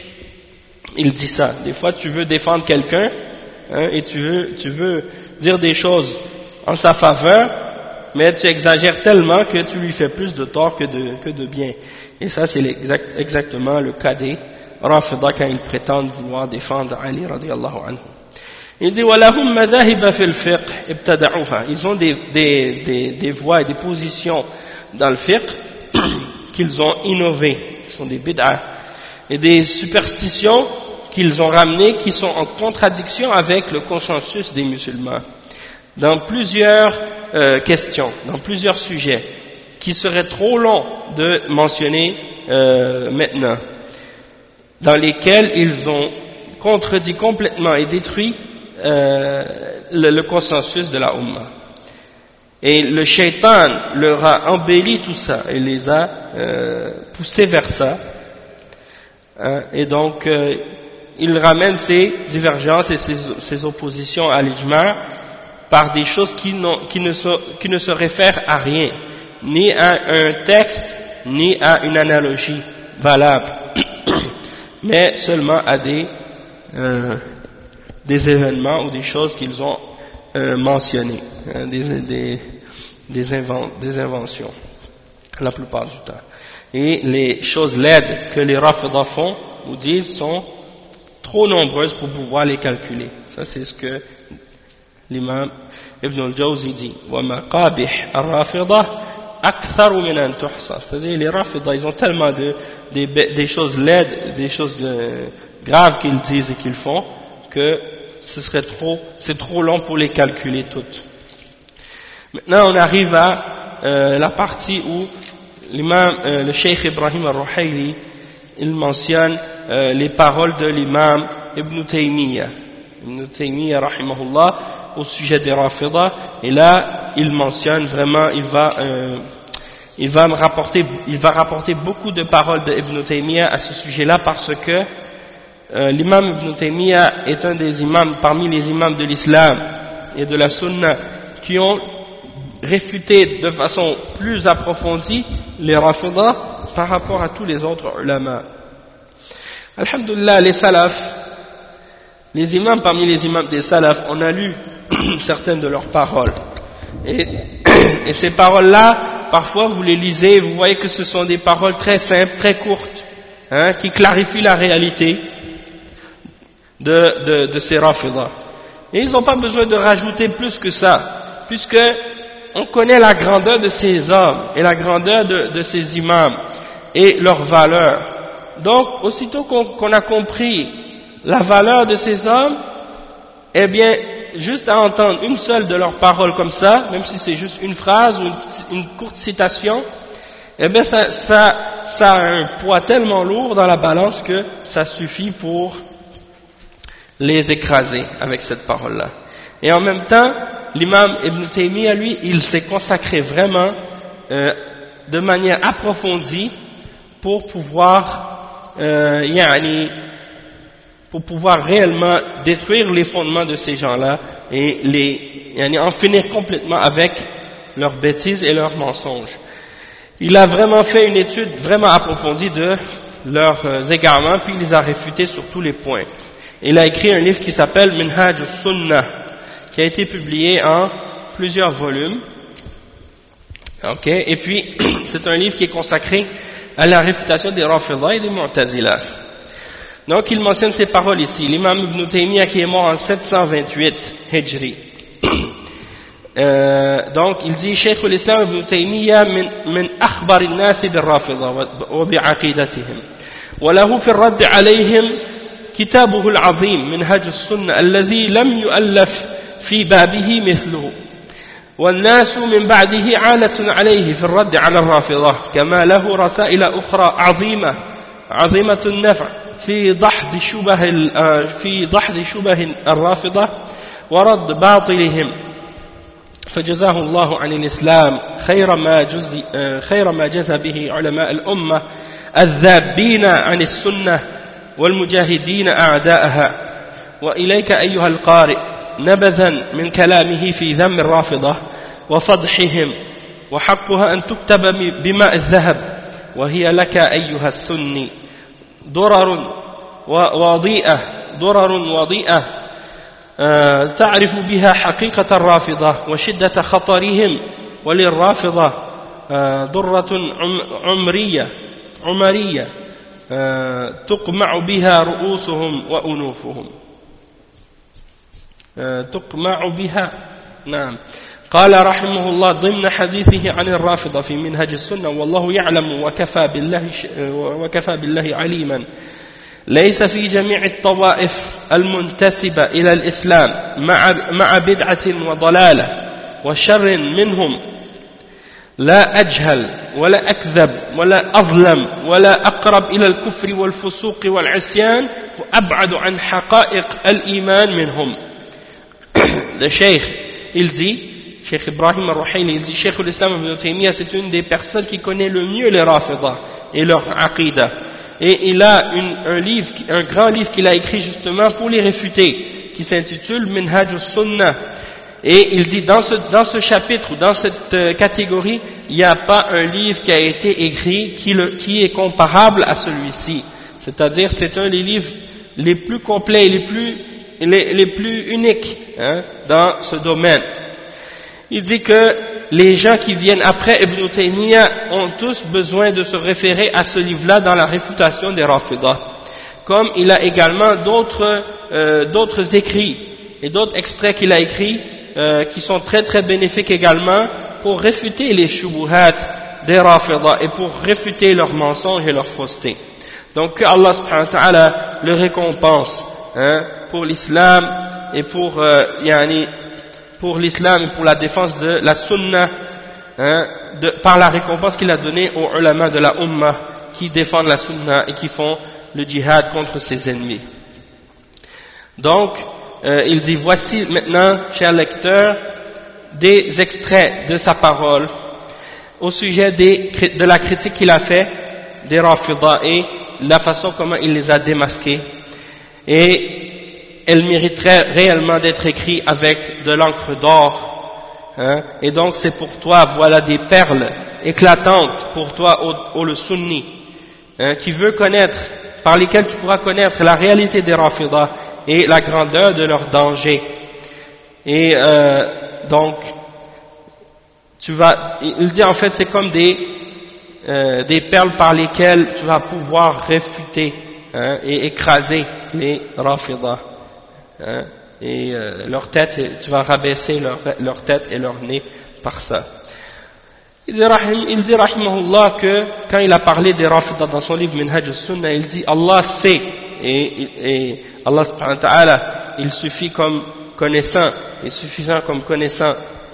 il dit ça. Des fois tu veux défendre quelqu'un, et tu veux dire des choses en sa faveur, mais tu exagères tellement que tu lui fais plus de tort que de bien. Et ça c'est exactement le cas des Rafida quand ils prétendent vouloir défendre Ali radiyallahu anhu. Il dit وَلَهُمْ مَذَاهِبَ فِي الْفِقْهِ ابْتَدَعُوهَا. Ils ont des voies et des positions dans le fiqh qu'ils ont innové, qui sont des bid'ah, et des superstitions qu'ils ont ramenées qui sont en contradiction avec le consensus des musulmans dans plusieurs questions, dans plusieurs sujets qui seraient trop longs de mentionner maintenant, dans lesquels ils ont contredit complètement et détruit le consensus de la Ummah. Et le shaitan leur a embelli tout ça et les a poussés vers ça. Et donc, il ramène ces divergences et ces oppositions à l'ijma' par des choses qui ne se réfèrent à rien, ni à un texte, ni à une analogie valable, mais seulement à des événements ou des choses qu'ils ont mentionnées, des inventions, la plupart du temps. Et les choses laides que les Rafida font ou disent sont trop nombreuses pour pouvoir les calculer. Ça c'est ce que l'imam Ibn al-Jawzi dit. وَمَقَابِحْ الرَّافِضَةِ أَكْثَرُ مِنْ أَنْ تُحْصَى. C'est-à-dire les Rafida, ils ont tellement des choses laides, des choses graves qu'ils disent et qu'ils font, que c'est trop long pour les calculer toutes. Maintenant on arrive à la partie où le Cheikh Ibrahim al-Ruhayli, il mentionne les paroles de l'imam Ibn Taymiyyah rahimahullah au sujet des Rafida, et là il mentionne vraiment, il va il va rapporter beaucoup de paroles de Ibn Taymiyyah à ce sujet-là, parce que l'imam Ibn Taymiyyah est un des imams parmi les imams de l'islam et de la sunna qui ont réfuté de façon plus approfondie les Rafidah par rapport à tous les autres ulama. Alhamdulillah, les salafs, les imams parmi les imams des salafs, on a lu certaines de leurs paroles. Et ces paroles-là, parfois vous les lisez, vous voyez que ce sont des paroles très simples, très courtes, qui clarifient la réalité de ces Rafidah. Et ils n'ont pas besoin de rajouter plus que ça, puisque on connaît la grandeur de ces hommes et la grandeur de ces imams et leur valeur. Donc, aussitôt qu'on a compris la valeur de ces hommes, eh bien, juste à entendre une seule de leurs paroles comme ça, même si c'est juste une phrase ou une courte citation, eh bien, ça a un poids tellement lourd dans la balance que ça suffit pour les écraser avec cette parole-là. Et en même temps, l'imam Ibn Taymiyyah, lui, il s'est consacré vraiment de manière approfondie pour pouvoir réellement détruire les fondements de ces gens-là et en finir complètement avec leurs bêtises et leurs mensonges. Il a vraiment fait une étude vraiment approfondie de leurs égarements, puis il les a réfutés sur tous les points. Il a écrit un livre qui s'appelle Minhaj al-Sunnah, qui a été publié en plusieurs volumes. Et puis, c'est un livre qui est consacré à la réfutation des Rafidah et des Mu'tazila. Donc, il mentionne ces paroles ici. L'imam Ibn Taymiyyah, qui est mort en 728 Hijri. Donc, il dit, Cheikh al-Islam Ibn Taymiyyah min akhbar al-nas bil-Rafidah wa bi'aqidatihim. Wa lahu fi ar-radd alayhim كتابه العظيم منهج السنة الذي لم يؤلف في بابه مثله والناس من بعده عالة عليه في الرد على الرافضة كما له رسائل أخرى عظيمة النفع في دحض شبه الرافضة ورد باطلهم فجزاه الله عن الإسلام خير ما جزى به علماء الأمة الذابين عن السنة والمجاهدين أعداءها. وإليك أيها القارئ نبذا من كلامه في ذم الرافضة وفضحهم وحقها أن تكتب بماء الذهب وهي لك أيها السني ضرر وضيئة تعرف بها حقيقة الرافضة وشدة خطرهم وللرافضة ضرة عمرية تقمع بها رؤوسهم وأنوفهم تقمع بها. نعم. قال رحمه الله ضمن حديثه عن الرافضة في منهج السنة والله يعلم وكفى بالله عليما ليس في جميع الطوائف المنتسبة إلى الإسلام مع بدعة وضلالة وشر منهم لا أجهل ولا أكذب ولا أظلم ولا أقرب إلى الكفر والفسوق والعصيان وأبعد عن حقائق الإيمان منهم. Le Cheikh, il dit, Cheikh Ibrahim al-Ruhayli, il dit, Cheikh al-Islam Ibn Taymiyyah, c'est une des personnes qui connaît le mieux les Rafidah et leur aqidah. Et il a un grand livre qu'il a écrit justement pour les réfuter, qui s'intitule Minhaj al-Sunnah. Et il dit, dans ce chapitre, dans cette catégorie, il n'y a pas un livre qui a été écrit qui est comparable à celui-ci. C'est-à-dire, c'est un des livres les plus complets, les plus uniques dans ce domaine. Il dit que les gens qui viennent après Ibn Taymiyyah ont tous besoin de se référer à ce livre-là dans la réfutation des Rafidah. Comme il a également d'autres écrits et d'autres extraits qu'il a écrits qui sont très très bénéfiques également pour réfuter les shubuhat des Rafidah et pour réfuter leurs mensonges et leurs faussetés. Donc que Allah subhanahu wa ta'ala le récompense pour l'islam et pour l'islam et pour la défense de la sunna par la récompense qu'il a donnée aux ulama de la ummah qui défendent la sunna et qui font le djihad contre ses ennemis. Donc il dit, voici maintenant, chers lecteurs, des extraits de sa parole au sujet de la critique qu'il a fait des Rafida et la façon comment il les a démasqués. Et elle mériterait réellement d'être écrite avec de l'encre d'or. Et donc c'est pour toi, voilà des perles éclatantes pour toi, ô le sunni, qui veut connaître, par lesquelles tu pourras connaître la réalité des Rafida et la grandeur de leur danger. Et donc, il dit en fait c'est comme des perles par lesquelles tu vas pouvoir réfuter et écraser les Rafida. Et leur tête, tu vas rabaisser leur tête et leur nez par ça. Il dit rahimahullah que quand il a parlé des Rafida dans son livre Minhaj al-Sunnah, il dit Allah sait et Allah subhanahu wa ta'ala il suffit comme connaissant, est suffisant comme connaissant.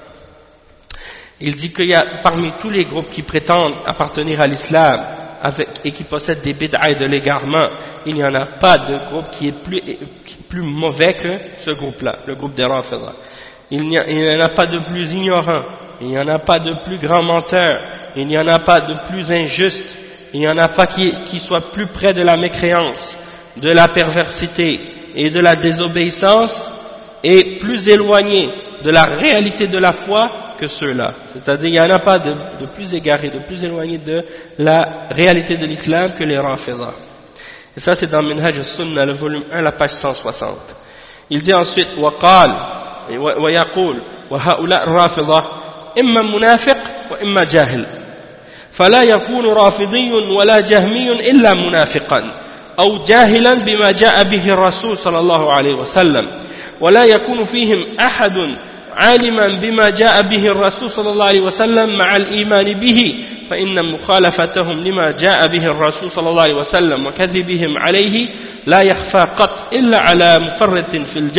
Il dit qu'il y a parmi tous les groupes qui prétendent appartenir à l'islam et qui possèdent des bid'a et de l'égarement, il n'y en a pas de groupe qui est plus mauvais que ce groupe-là, le groupe des Rafida. Il n'y en a pas de plus ignorant, il n'y en a pas de plus grand menteur, il n'y en a pas de plus injuste, il n'y en a pas qui soit plus près de la mécréance, de la perversité et de la désobéissance et plus éloigné de la réalité de la foi que ceux-là. C'est-à-dire il n'y en a pas de plus égaré, de plus éloigné de la réalité de l'islam que les Rafida. Et ça c'est dans Minhaj al-Sunnah, le volume 1, la page 160. Il dit ensuite وقال ويقول وهؤلاء الرافضة إما منافق وإما جاهل فلا يكون رافضي ولا جهمي إلا منافقا أو جاهلا بما جاء به الرسول صلى الله عليه وسلم ولا يكون فيهم أحد عالما بما جاء به الرسول صلى الله عليه وسلم مع الإيمان به فإن مخالفتهم لما جاء به الرسول صلى الله عليه وسلم وكذبهم عليه لا يخفى قط إلا على مفرط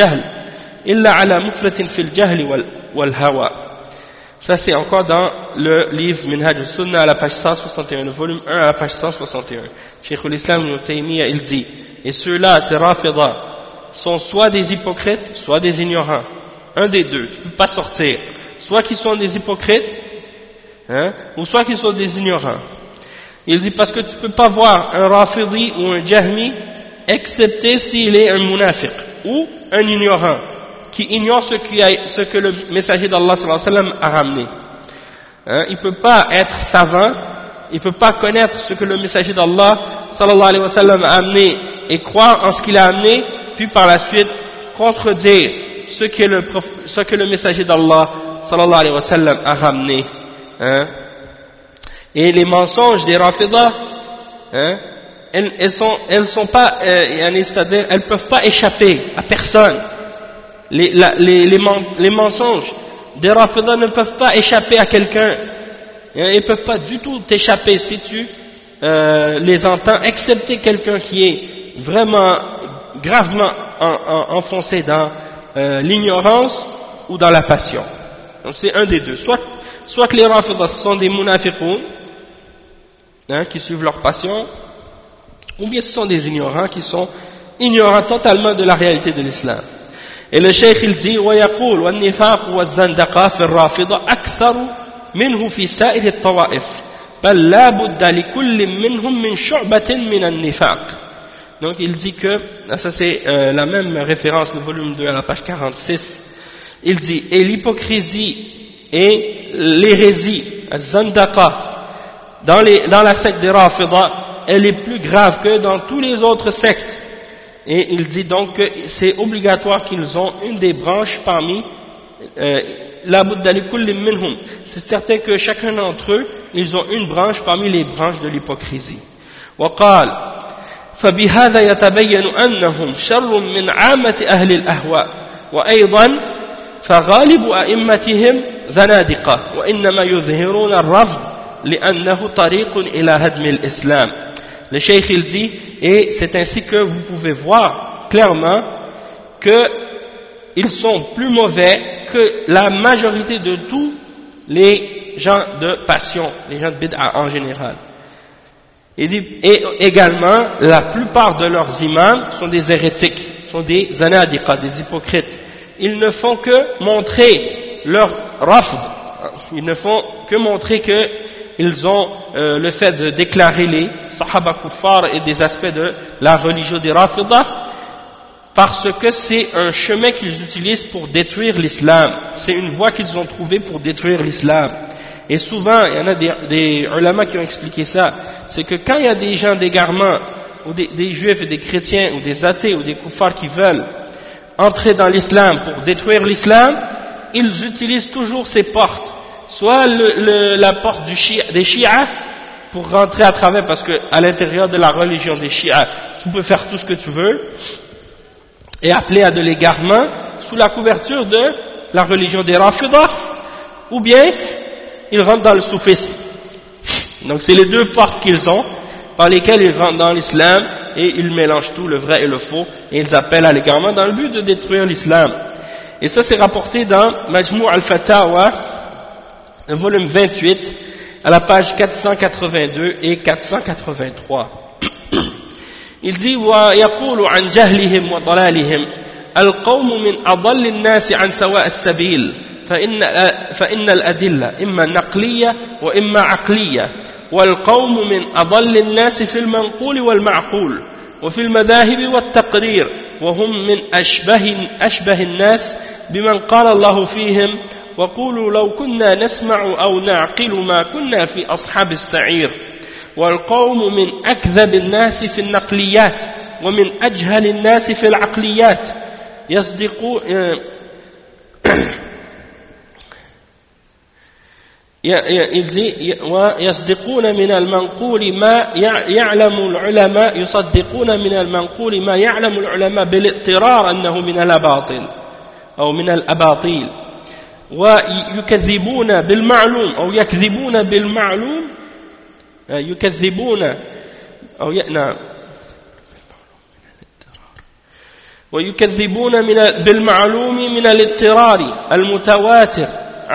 في الجهل والهوى. Ça c'est encore dans le livre Minhaj al-Sunnah à la page 161, le volume 1 à la page 161. Cheikh al-Islam Ibn Taymiyyah il dit, et ceux-là, ces Rafida, sont soit des hypocrites, soit des ignorants. Un des deux, tu ne peux pas sortir. Soit qu'ils sont des hypocrites, ou soit qu'ils sont des ignorants. Il dit parce que tu ne peux pas voir un Rafidi ou un Jahmi, excepté s'il est un munafiq, ou un ignorant, qui ignore ce que le messager d'Allah sallallahu alayhi wa sallam a ramené. Il ne peut pas être savant, il ne peut pas connaître ce que le messager d'Allah sallallahu alayhi wa sallam a amené et croire en ce qu'il a amené, puis par la suite contredire ce que le messager d'Allah sallallahu alayhi wa sallam a ramené. Et les mensonges des Rafida, elles sont pas, c'est-à-dire elles peuvent pas échapper à personne. Les mensonges des Rafida ne peuvent pas échapper à quelqu'un. Ils ne peuvent pas du tout t'échapper si tu les entends, excepté quelqu'un qui est vraiment gravement enfoncé dans l'ignorance ou dans la passion. Donc c'est un des deux. Soit que les Rafida sont des munafiqoun, qui suivent leur passion, ou bien ce sont des ignorants qui sont ignorants totalement de la réalité de l'islam. Et le cheikh il dit ويقول والنفاق والزندقة في الرافضة أكثر منه في سائر الطوائف بل لا بد لكل منهم من شعبة من النفاق. Donc il dit que, ça c'est la même référence, le volume 2 à la page 46, il dit, et l'hypocrisie et l'hérésie, al-zandaqa, dans la secte des Rafida, elle est plus grave que dans tous les autres sectes. Et il dit donc que c'est obligatoire qu'ils ont une des branches parmi la budda li kulli minhum. C'est certain que chacun d'entre eux, ils ont une branche parmi les branches de l'hypocrisie. وقال فبهذا يتبين أنهم شر من عامة أهل الأهواء وأيضا فغالب أئمتهم زنادقة وإنما يظهرون الرفض لأنه طريق إلى هدم الإسلام. Le cheikh il dit, et c'est ainsi que vous pouvez voir clairement qu'ils sont plus mauvais que la majorité de tous les gens de passion, les gens de bid'a en général. Et également, la plupart de leurs imams sont des hérétiques, sont des zanadiqa, des hypocrites. Ils ne font que montrer leur rafd, ils ne font que montrer que ils ont le fait de déclarer les Sahaba kuffar et des aspects de la religion des Rafidah, parce que c'est un chemin qu'ils utilisent pour détruire l'islam. C'est une voie qu'ils ont trouvée pour détruire l'islam. Et souvent, il y en a des ulama qui ont expliqué ça, c'est que quand il y a des gens d'égarement, ou des juifs et des chrétiens, ou des athées, ou des kuffars qui veulent entrer dans l'islam pour détruire l'islam, ils utilisent toujours ces portes, soit la porte des chiites pour rentrer à travers, parce que à l'intérieur de la religion des chiites, tu peux faire tout ce que tu veux, et appeler à de l'égarement sous la couverture de la religion des Rafidah, ou bien ils rentrent dans le soufisme. Donc c'est les deux portes qu'ils ont, par lesquelles ils rentrent dans l'islam, et ils mélangent tout, le vrai et le faux, et ils appellent à l'égarement dans le but de détruire l'islam. Et ça c'est rapporté dans Majmou' al-Fatawa, le volume 28, à la page 482 et 483. Il dit ويقول عن جهلهم وضلالهم القوم من أضل الناس عن سواء السبيل فإن الأدلة إما نقلية وإما عقلية والقوم من أضل الناس في المنقول والمعقول وفي المذاهب والتقرير وهم من أشبه الناس بمن قال الله فيهم وقولوا لو كنا نسمع أو نعقل ما كنا في أصحاب السعير والقوم من أكذب الناس في النقليات ومن أجهل الناس في العقليات يصدقون من المنقول ما يعلم العلماء يصدقون من المنقول ما يعلم العلماء بالاضطرار أنه من الأباطيل أو من الأباطيل ويكذبون بالمعلوم أو يكذبون بالمعلوم يكذبون أو نعم ويكذبون بالمعلوم من الاضطرار المتواتر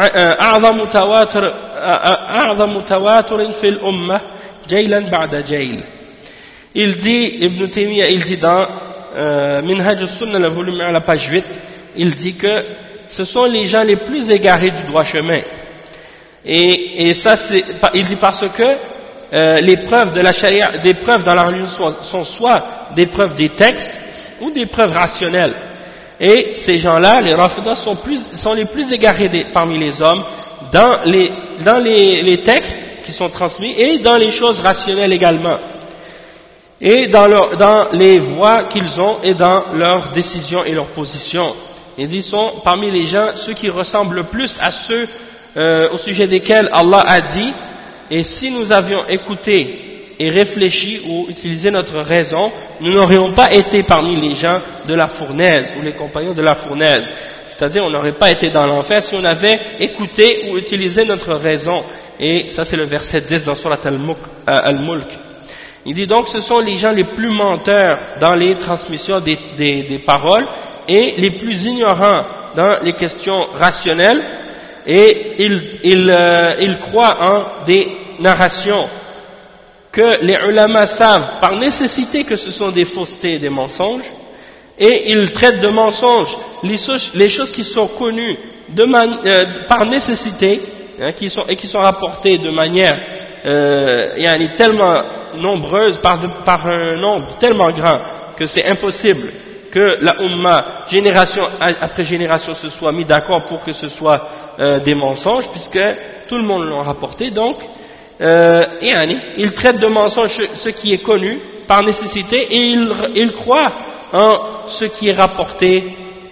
أعظم تواتر في الأمة جيلا بعد جيل. Il dit, Ibn Taymiyyah, il dit dans Minhaj al-Sunnah, le volume 1 à la page 8, il dit que ce sont les gens les plus égarés du droit chemin. Et ça, il dit parce que les preuves de la charia, des preuves dans la religion sont soit des preuves des textes ou des preuves rationnelles. Et ces gens-là, les Rafidah, sont les plus égarés parmi les hommes dans les textes qui sont transmis et dans les choses rationnelles également. Et dans les voies qu'ils ont et dans leurs décisions et leurs positions. Ils sont parmi les gens ceux qui ressemblent le plus à ceux au sujet desquels Allah a dit, et si nous avions écouté et réfléchi ou utilisé notre raison, nous n'aurions pas été parmi les gens de la fournaise ou les compagnons de la fournaise. C'est-à-dire, on n'aurait pas été dans l'enfer si on avait écouté ou utilisé notre raison. Et ça, c'est le verset 10 dans Surat Al-Mulk. Il dit donc, ce sont les gens les plus menteurs dans les transmissions des paroles et les plus ignorants dans les questions rationnelles. Et ils croient en des narrations que les ulama savent par nécessité que ce sont des faussetés et des mensonges, et ils traitent de mensonges les choses qui sont connues par nécessité, hein, qui sont rapportées de manière tellement nombreuse, par un nombre tellement grand que c'est impossible que la Ummah, génération après génération, se soit mis d'accord pour que ce soit des mensonges, puisque tout le monde l'a rapporté. Donc ils traitent de mensonges ce qui est connu par nécessité, et ils croient en ce qui est rapporté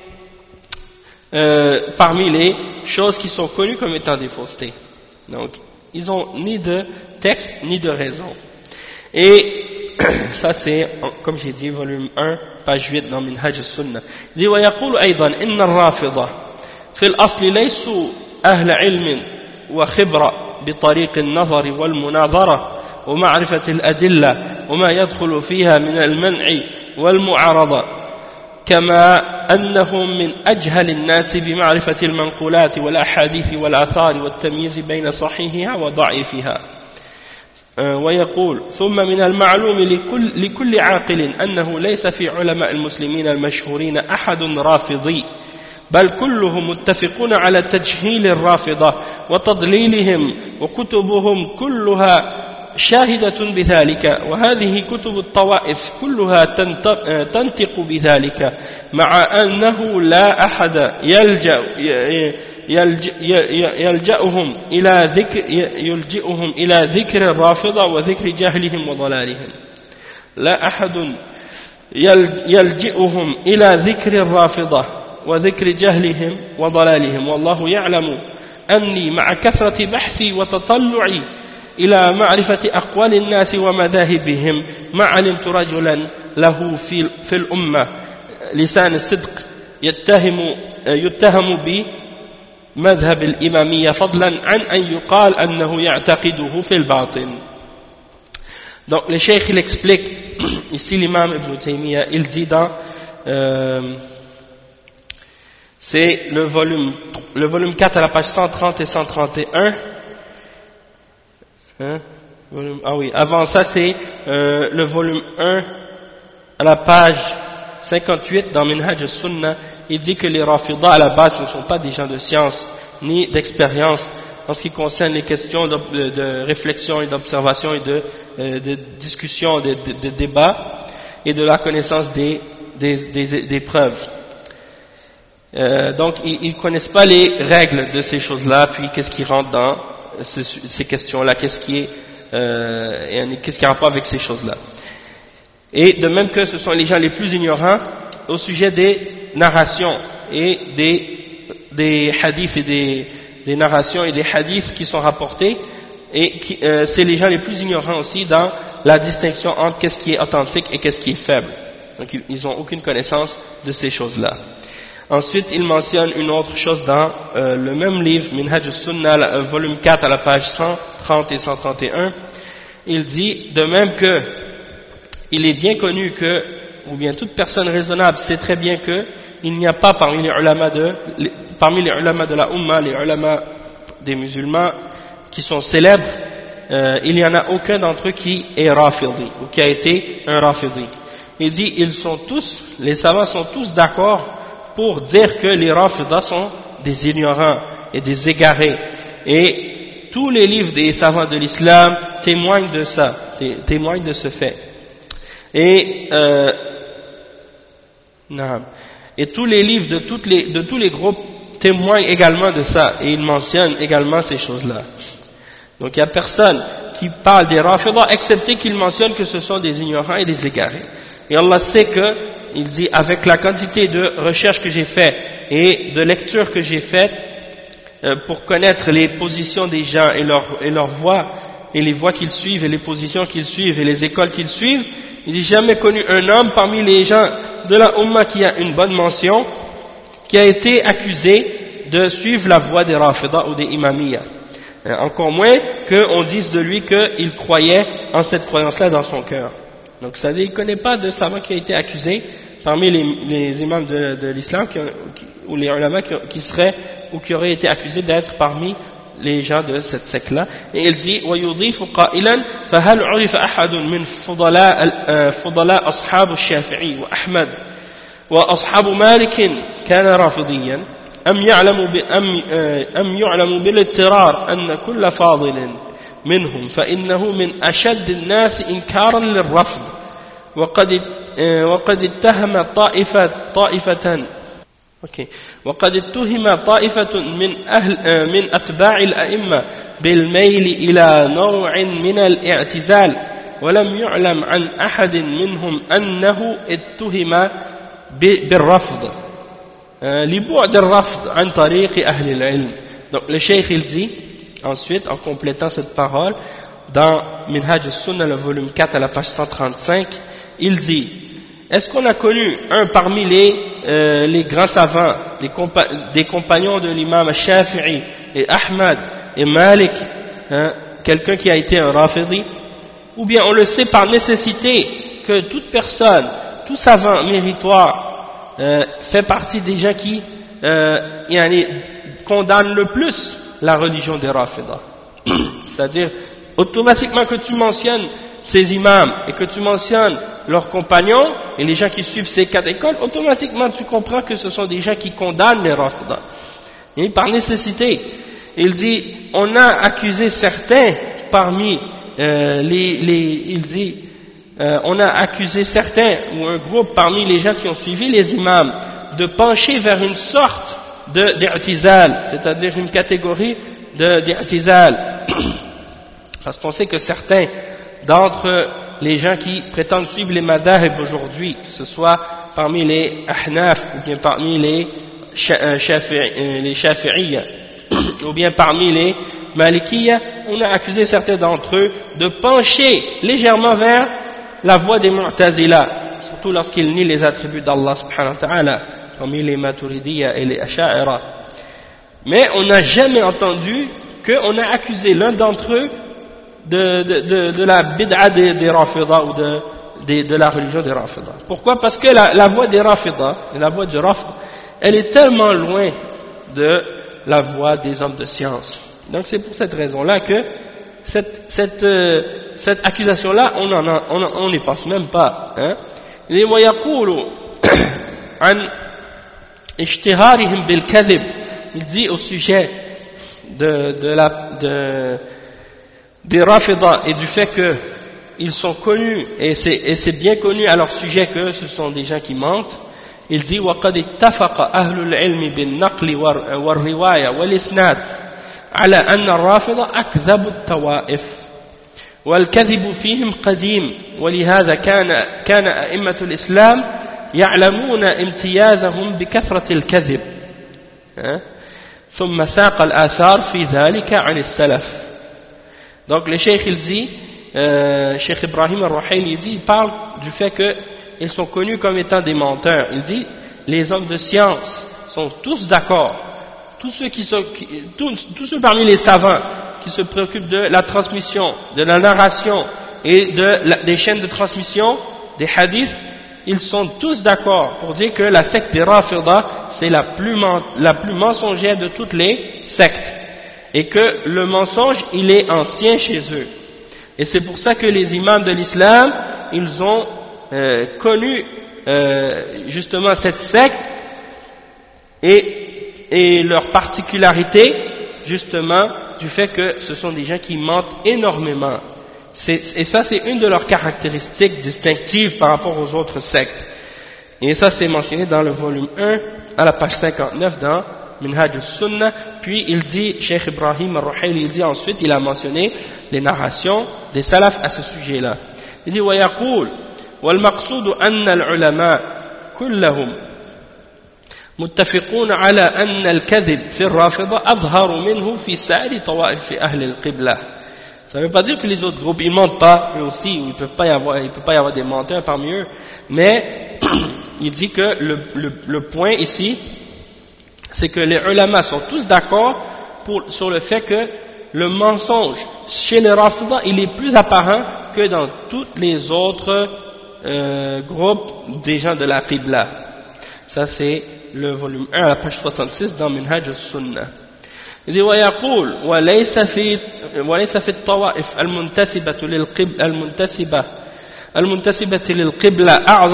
parmi les choses qui sont connues comme étant des faussetés. Donc ils n'ont ni de texte ni de raison. Et ça c'est, comme j'ai dit, volume 1, page 8 dans Minhaj al-Sunnah. Il dit ويقول أيضا إن الرافضة في الأصل ليسوا أهل علم وخبرة بطريق النظر والمناظرة ومعرفة الأدلة وما يدخل فيها من المنع والمعارضة، كما أنهم من أجهل الناس بمعرفة المنقولات والأحاديث والآثار والتمييز بين صحيحها وضعيفها. ويقول ثم من المعلوم لكل عاقل أنه ليس في علماء المسلمين المشهورين أحد رافضي بل كلهم متفقون على تجهيل الرافضة وتضليلهم وكتبهم كلها شاهدة بذلك وهذه كتب الطوائف كلها تنطق بذلك مع أنه لا أحد يلجأهم إلى ذكر الرافضة وذكر جهلهم وضلالهم لا أحد يلجئهم إلى ذكر الرافضة وذكر جهلهم وضلالهم والله يعلم أني مع كثرة بحثي وتطلعي إلى معرفة أقوال الناس ومذاهبهم ما علمت رجلا له في الأمة لسان الصدق يتهم بمذهب الإمامية فضلا عن أن يقال أنه يعتقده في الباطن. Donc le cheikh il explique ici l'imam Ibn Taymiyyah il dit dans c'est le volume 4 à la page 130 et 131 avant ça c'est le volume 1 à la page 58 dans Minhaj al-Sunnah il dit que les Rafidah à la base ne sont pas des gens de science ni d'expérience en ce qui concerne les questions de réflexion et d'observation et de discussion, de débat et de la connaissance des preuves. Donc ils ne connaissent pas les règles de ces choses-là, puis qu'est-ce qui rentre dans ces questions-là, qu'est-ce qui a rapport avec ces choses-là. Et de même que ce sont les gens les plus ignorants au sujet des narrations et des hadiths et des narrations et des hadiths qui sont rapportés, et c'est les gens les plus ignorants aussi dans la distinction entre qu'est-ce qui est authentique et qu'est-ce qui est faible. Donc ils n'ont aucune connaissance de ces choses-là. Ensuite, il mentionne une autre chose dans le même livre, Minhaj al-Sunnah, volume 4 à la page 130 et 131. Il dit, de même que il est bien connu que, ou bien toute personne raisonnable sait très bien que il n'y a pas parmi les ulama de la Ummah, les ulama des musulmans qui sont célèbres, il n'y en a aucun d'entre eux qui est rafidi ou qui a été un rafidi. Il dit, les savants sont tous d'accord pour dire que les rafidas sont des ignorants et des égarés. Et tous les livres des savants de l'islam témoignent de ça, témoignent de ce fait. Et tous les livres de tous les groupes témoignent également de ça, et ils mentionnent également ces choses-là. Donc il n'y a personne qui parle des Rafidah, excepté qu'il mentionne que ce sont des ignorants et des égarés. Et Allah sait que, il dit, avec la quantité de recherches que j'ai faites et de lectures que j'ai faites pour connaître les positions des gens et leurs voies, et les voies qu'ils suivent, et les positions qu'ils suivent, et les écoles qu'ils suivent, il dit, jamais connu un homme parmi les gens de la Ummah qui a une bonne mention, qui a été accusé de suivre la voie des Rafidah ou des Imamiyya. Encore moins qu'on dise de lui qu'il croyait en cette croyance-là dans son cœur. Donc ça veut dire qu'il ne connaît pas de savant qui a été accusé parmi les imams de l'islam ou les ulama qui seraient ou qui auraient été accusés d'être parmi les gens de cette secte-là. Et il dit وَيُضِيفُ قَائِلًا فَهَلْ عُرِفَ أَحَدٌ مِنْ فُضَلَاء أصحاب الشافعي وأحمد وأصحاب مالك كان رافضيا أم يعلم بالاضطرار أن كل فاضل منهم فإنه من أشد الناس إنكارا للرفض وقد اتهم طائفة من أتباع الأئمة بالميل إلى نوع من الاعتزال ولم يعلم عن أحد منهم أنه اتهم بالرفض لبعد الرفض عن طريق أهل العلم. Donc le cheikh il dit ensuite en complétant cette parole dans Minhaj al-Sunnah le volume 4 à la page 135 il dit est-ce qu'on a connu un parmi les grands savants des compagnons de l'imam Shafi'i et Ahmad et Malik quelqu'un qui a été un rafidi ou bien on le sait par nécessité que toute personne tout savant méritoire fait partie des gens qui condamnent le plus la religion des Rafidah. C'est-à-dire, automatiquement que tu mentionnes ces imams et que tu mentionnes leurs compagnons et les gens qui suivent ces 4 écoles, automatiquement tu comprends que ce sont des gens qui condamnent les Rafida. Et par nécessité, il dit, on a accusé certains parmi on a accusé certains ou un groupe parmi les gens qui ont suivi les imams de pencher vers une sorte d'i'tizal, c'est-à-dire une catégorie d'i'tizal. Parce qu'on sait que certains d'entre les gens qui prétendent suivre les madhahib aujourd'hui, que ce soit parmi les ahnaf ou bien parmi les shafi'iyya ou bien parmi les malikiyya, on a accusé certains d'entre eux de pencher légèrement vers la voie des mu'tazila, surtout lorsqu'ils nient les attributs d'Allah subhanahu wa ta'ala, parmi les maturidiyya et les asha'ira. Mais on n'a jamais entendu qu'on a accusé l'un d'entre eux de la bid'a des Rafida ou de la religion des Rafida. Pourquoi? Parce que la voie des Rafida, la voie du Rafd, elle est tellement loin de la voie des hommes de science. Donc c'est pour cette raison-là que cette accusation-là, on n'y pense même pas. Hein? Il dit au sujet des Rafida et du fait qu'ils sont connus, et c'est bien connu à leur sujet que ce sont des gens qui mentent. Il dit وَقَدْ اتَّفَقَ أَهْلُ الْعِلْمِ بِالنَّقْلِ وَالرِّوَايَةِ وَالْإِسْنَادِ على أن الرافضة أكذب الطوائف والكذب فيهم قديم ولهذا كان أئمة الإسلام يعلمون امتيازهم بكثرة الكذب ثم ساق الآثار في ذلك عن السلف. Donc le cheikh il dit, Cheikh Ibrahim al-Ruhayli il parle du fait qu'ils sont connus comme étant des menteurs. Il dit les hommes de science sont tous d'accord, tous ceux parmi les savants qui se préoccupent de la transmission, de la narration et des chaînes de transmission des hadiths, ils sont tous d'accord pour dire que la secte des Rafida c'est la plus mensongère de toutes les sectes et que le mensonge il est ancien chez eux. Et c'est pour ça que les imams de l'islam ils ont connu justement cette secte et leur particularité justement du fait que ce sont des gens qui mentent énormément. Et ça c'est une de leurs caractéristiques distinctives par rapport aux autres sectes. Et ça c'est mentionné dans le volume 1 à la page 59 dans Minhaj al-Sunnah. Puis il dit, Cheikh Ibrahim al-Ruhayli, il dit ensuite, il a mentionné les narrations des salafs à ce sujet-là. Il dit ويقول والمقصود أن العلماء كلهم متفقون على أن الكذب في الرافضة أظهر منه في سائر طوائف أهل القبلة. Ça ne veut pas dire que les autres groupes ils mentent pas eux aussi, il peut pas y avoir des menteurs parmi eux, mais il dit que le point ici c'est que les ulama sont tous d'accord sur le fait que le mensonge chez les Rafida il est plus apparent que dans tous les autres groupes des gens de la Qibla. Ça c'est le volume 1 à la page 66 dans Minhaj al-Sunnah. Il dit ويقول وليس في الطوائف المنتسبة للقبلة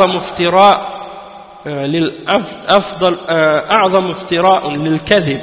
أعظم افتراء للكذب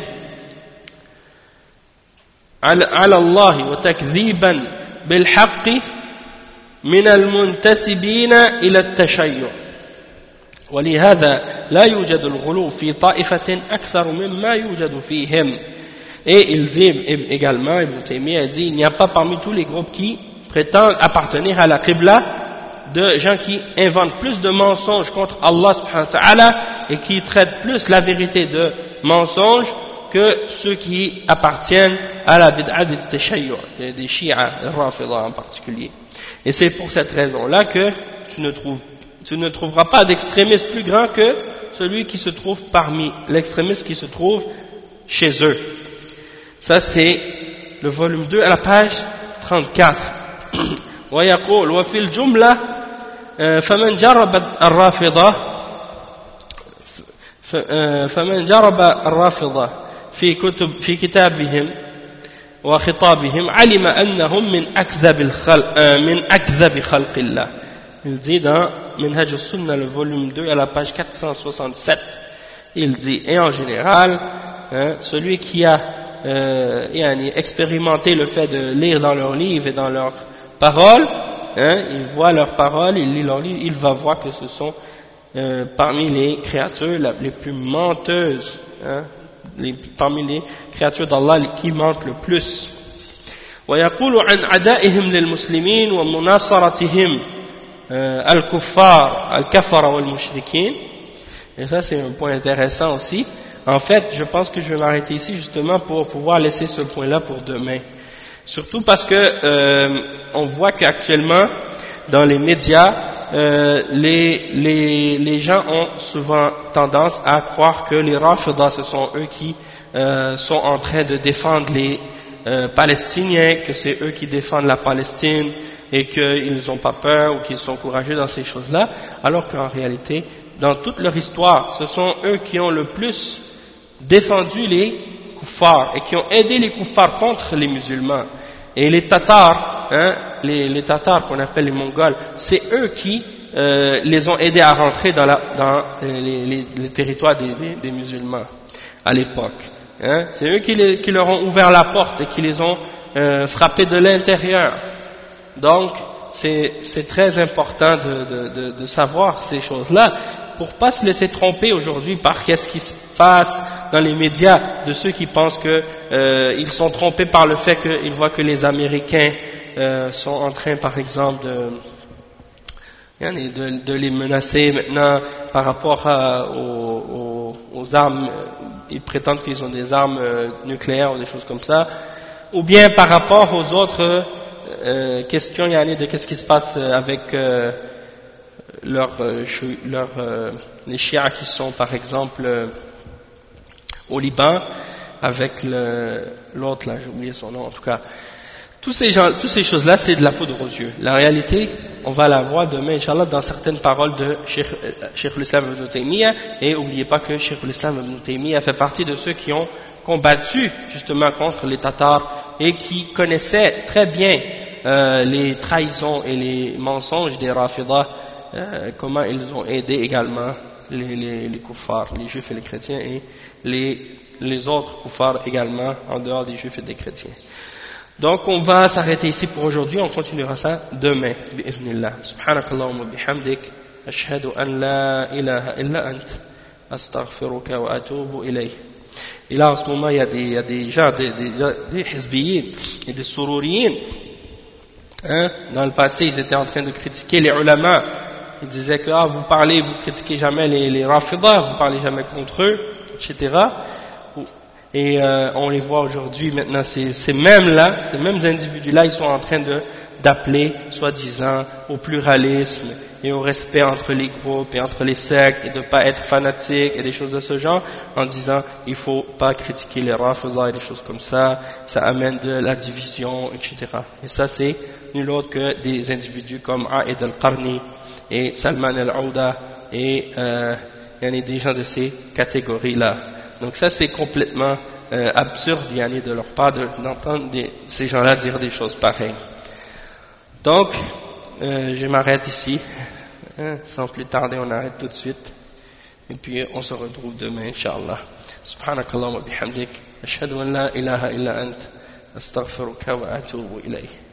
على الله وتكذيبا بالحق من المنتسبين إلى التشيع ولهذا لا يوجد الغلو في طائفة أكثر مما يوجد فيهم. Et il dit également, Ibn Taymiyyah dit, il n'y a pas parmi tous les groupes qui prétendent appartenir à la Qibla de gens qui inventent plus de mensonges contre Allah subhanahu wa ta'ala et qui traitent plus la vérité de mensonges que ceux qui appartiennent à la bid'a de Tashayyu', des Shia, les Rafida en particulier. Et c'est pour cette raison-là que tu ne trouveras pas d'extrémiste plus grand que celui qui se trouve parmi l'extrémiste qui se trouve chez eux. Ça c'est le volume 2 à la page 34. ويقول وفي الجملة فمن جرب الرافضة في كتابهم وخطابهم علم أنهم من أكذب خلق الله. il dit dans Minhaj al-Sunnah, le volume 2, à la page 467, il dit, et en général, celui qui a expérimenté le fait de lire dans leurs livres et dans leurs paroles, il voit leurs paroles, il lit leurs livres, il va voir que ce sont parmi les créatures les plus menteuses, parmi les créatures d'Allah qui mentent le plus. ويقول عن عدائهم للمسلمين ومناصرتهم الكفار الكفر والمشركين. Et ça c'est un point intéressant aussi. En fait, je pense que je vais m'arrêter ici justement pour pouvoir laisser ce point-là pour demain. Surtout parce que on voit qu'actuellement dans les médias, les gens ont souvent tendance à croire que les Rafidah, ce sont eux qui sont en train de défendre les Palestiniens, que c'est eux qui défendent la Palestine et qu'ils n'ont pas peur ou qu'ils sont courageux dans ces choses-là, alors qu'en réalité, dans toute leur histoire, ce sont eux qui ont le plus défendu les kuffars et qui ont aidé les kuffars contre les musulmans. Et les Tatars, les Tatars qu'on appelle les Mongols, c'est eux qui les ont aidés à rentrer dans les territoires des musulmans à l'époque. C'est eux qui leur ont ouvert la porte et qui les ont frappés de l'intérieur. Donc, c'est très important de savoir ces choses-là pour ne pas se laisser tromper aujourd'hui par qu'est-ce qui se passe dans les médias de ceux qui pensent qu'ils sont trompés par le fait qu'ils voient que les Américains sont en train, par exemple, de les menacer maintenant par rapport aux armes. Ils prétendent qu'ils ont des armes nucléaires ou des choses comme ça, ou bien par rapport aux autres questions, de qu'est-ce qui se passe avec les chiites qui sont par exemple au Liban, avec l'autre là, j'ai oublié son nom en tout cas. Toutes ces choses-là, c'est de la poudre aux yeux. La réalité, on va la voir demain, Inch'Allah, dans certaines paroles de Cheikh l'Islam Ibn Taymiyyah. Et n'oubliez pas que Cheikh l'Islam Ibn Taymiyyah fait partie de ceux qui ont combattu justement contre les Tatars et qui connaissaient très bien les trahisons et les mensonges des Rafidah, comment ils ont aidé également les kuffars, les juifs et les chrétiens, et les autres kuffars également, en dehors des juifs et des chrétiens. Donc on va s'arrêter ici pour aujourd'hui, on continuera ça demain, bi'idhnillah. Subhanakallahumma bihamdik, ashhadu an la ilaha illa ant, astaghfiruka wa atubu ilayh. Et là en ce moment il y a des gens, des hizbiyin et des sururiyin. Dans le passé ils étaient en train de critiquer les ulama. Ils disaient que vous critiquez jamais les Rafidah, vous parlez jamais contre eux, etc. Et on les voit aujourd'hui maintenant, ces mêmes individus-là, ils sont en train d'appeler, soi-disant, au pluralisme et au respect entre les groupes et entre les sectes, et de ne pas être fanatique et des choses de ce genre, en disant il ne faut pas critiquer les Rafidah et des choses comme ça amène de la division, etc. Et ça c'est nul autre que des individus comme Aïd al-Qarni et Salman al-Aouda et il y en a des gens de ces catégories-là. Donc ça c'est complètement absurde de leur part d'entendre ces gens-là dire des choses pareilles. Donc je m'arrête ici, sans plus tarder on arrête tout de suite et puis on se retrouve demain Inch'Allah. Subhanakallahumma bihamdik, ashhadu an la ilaha illa ant, astaghfiruka wa atubu ilayh.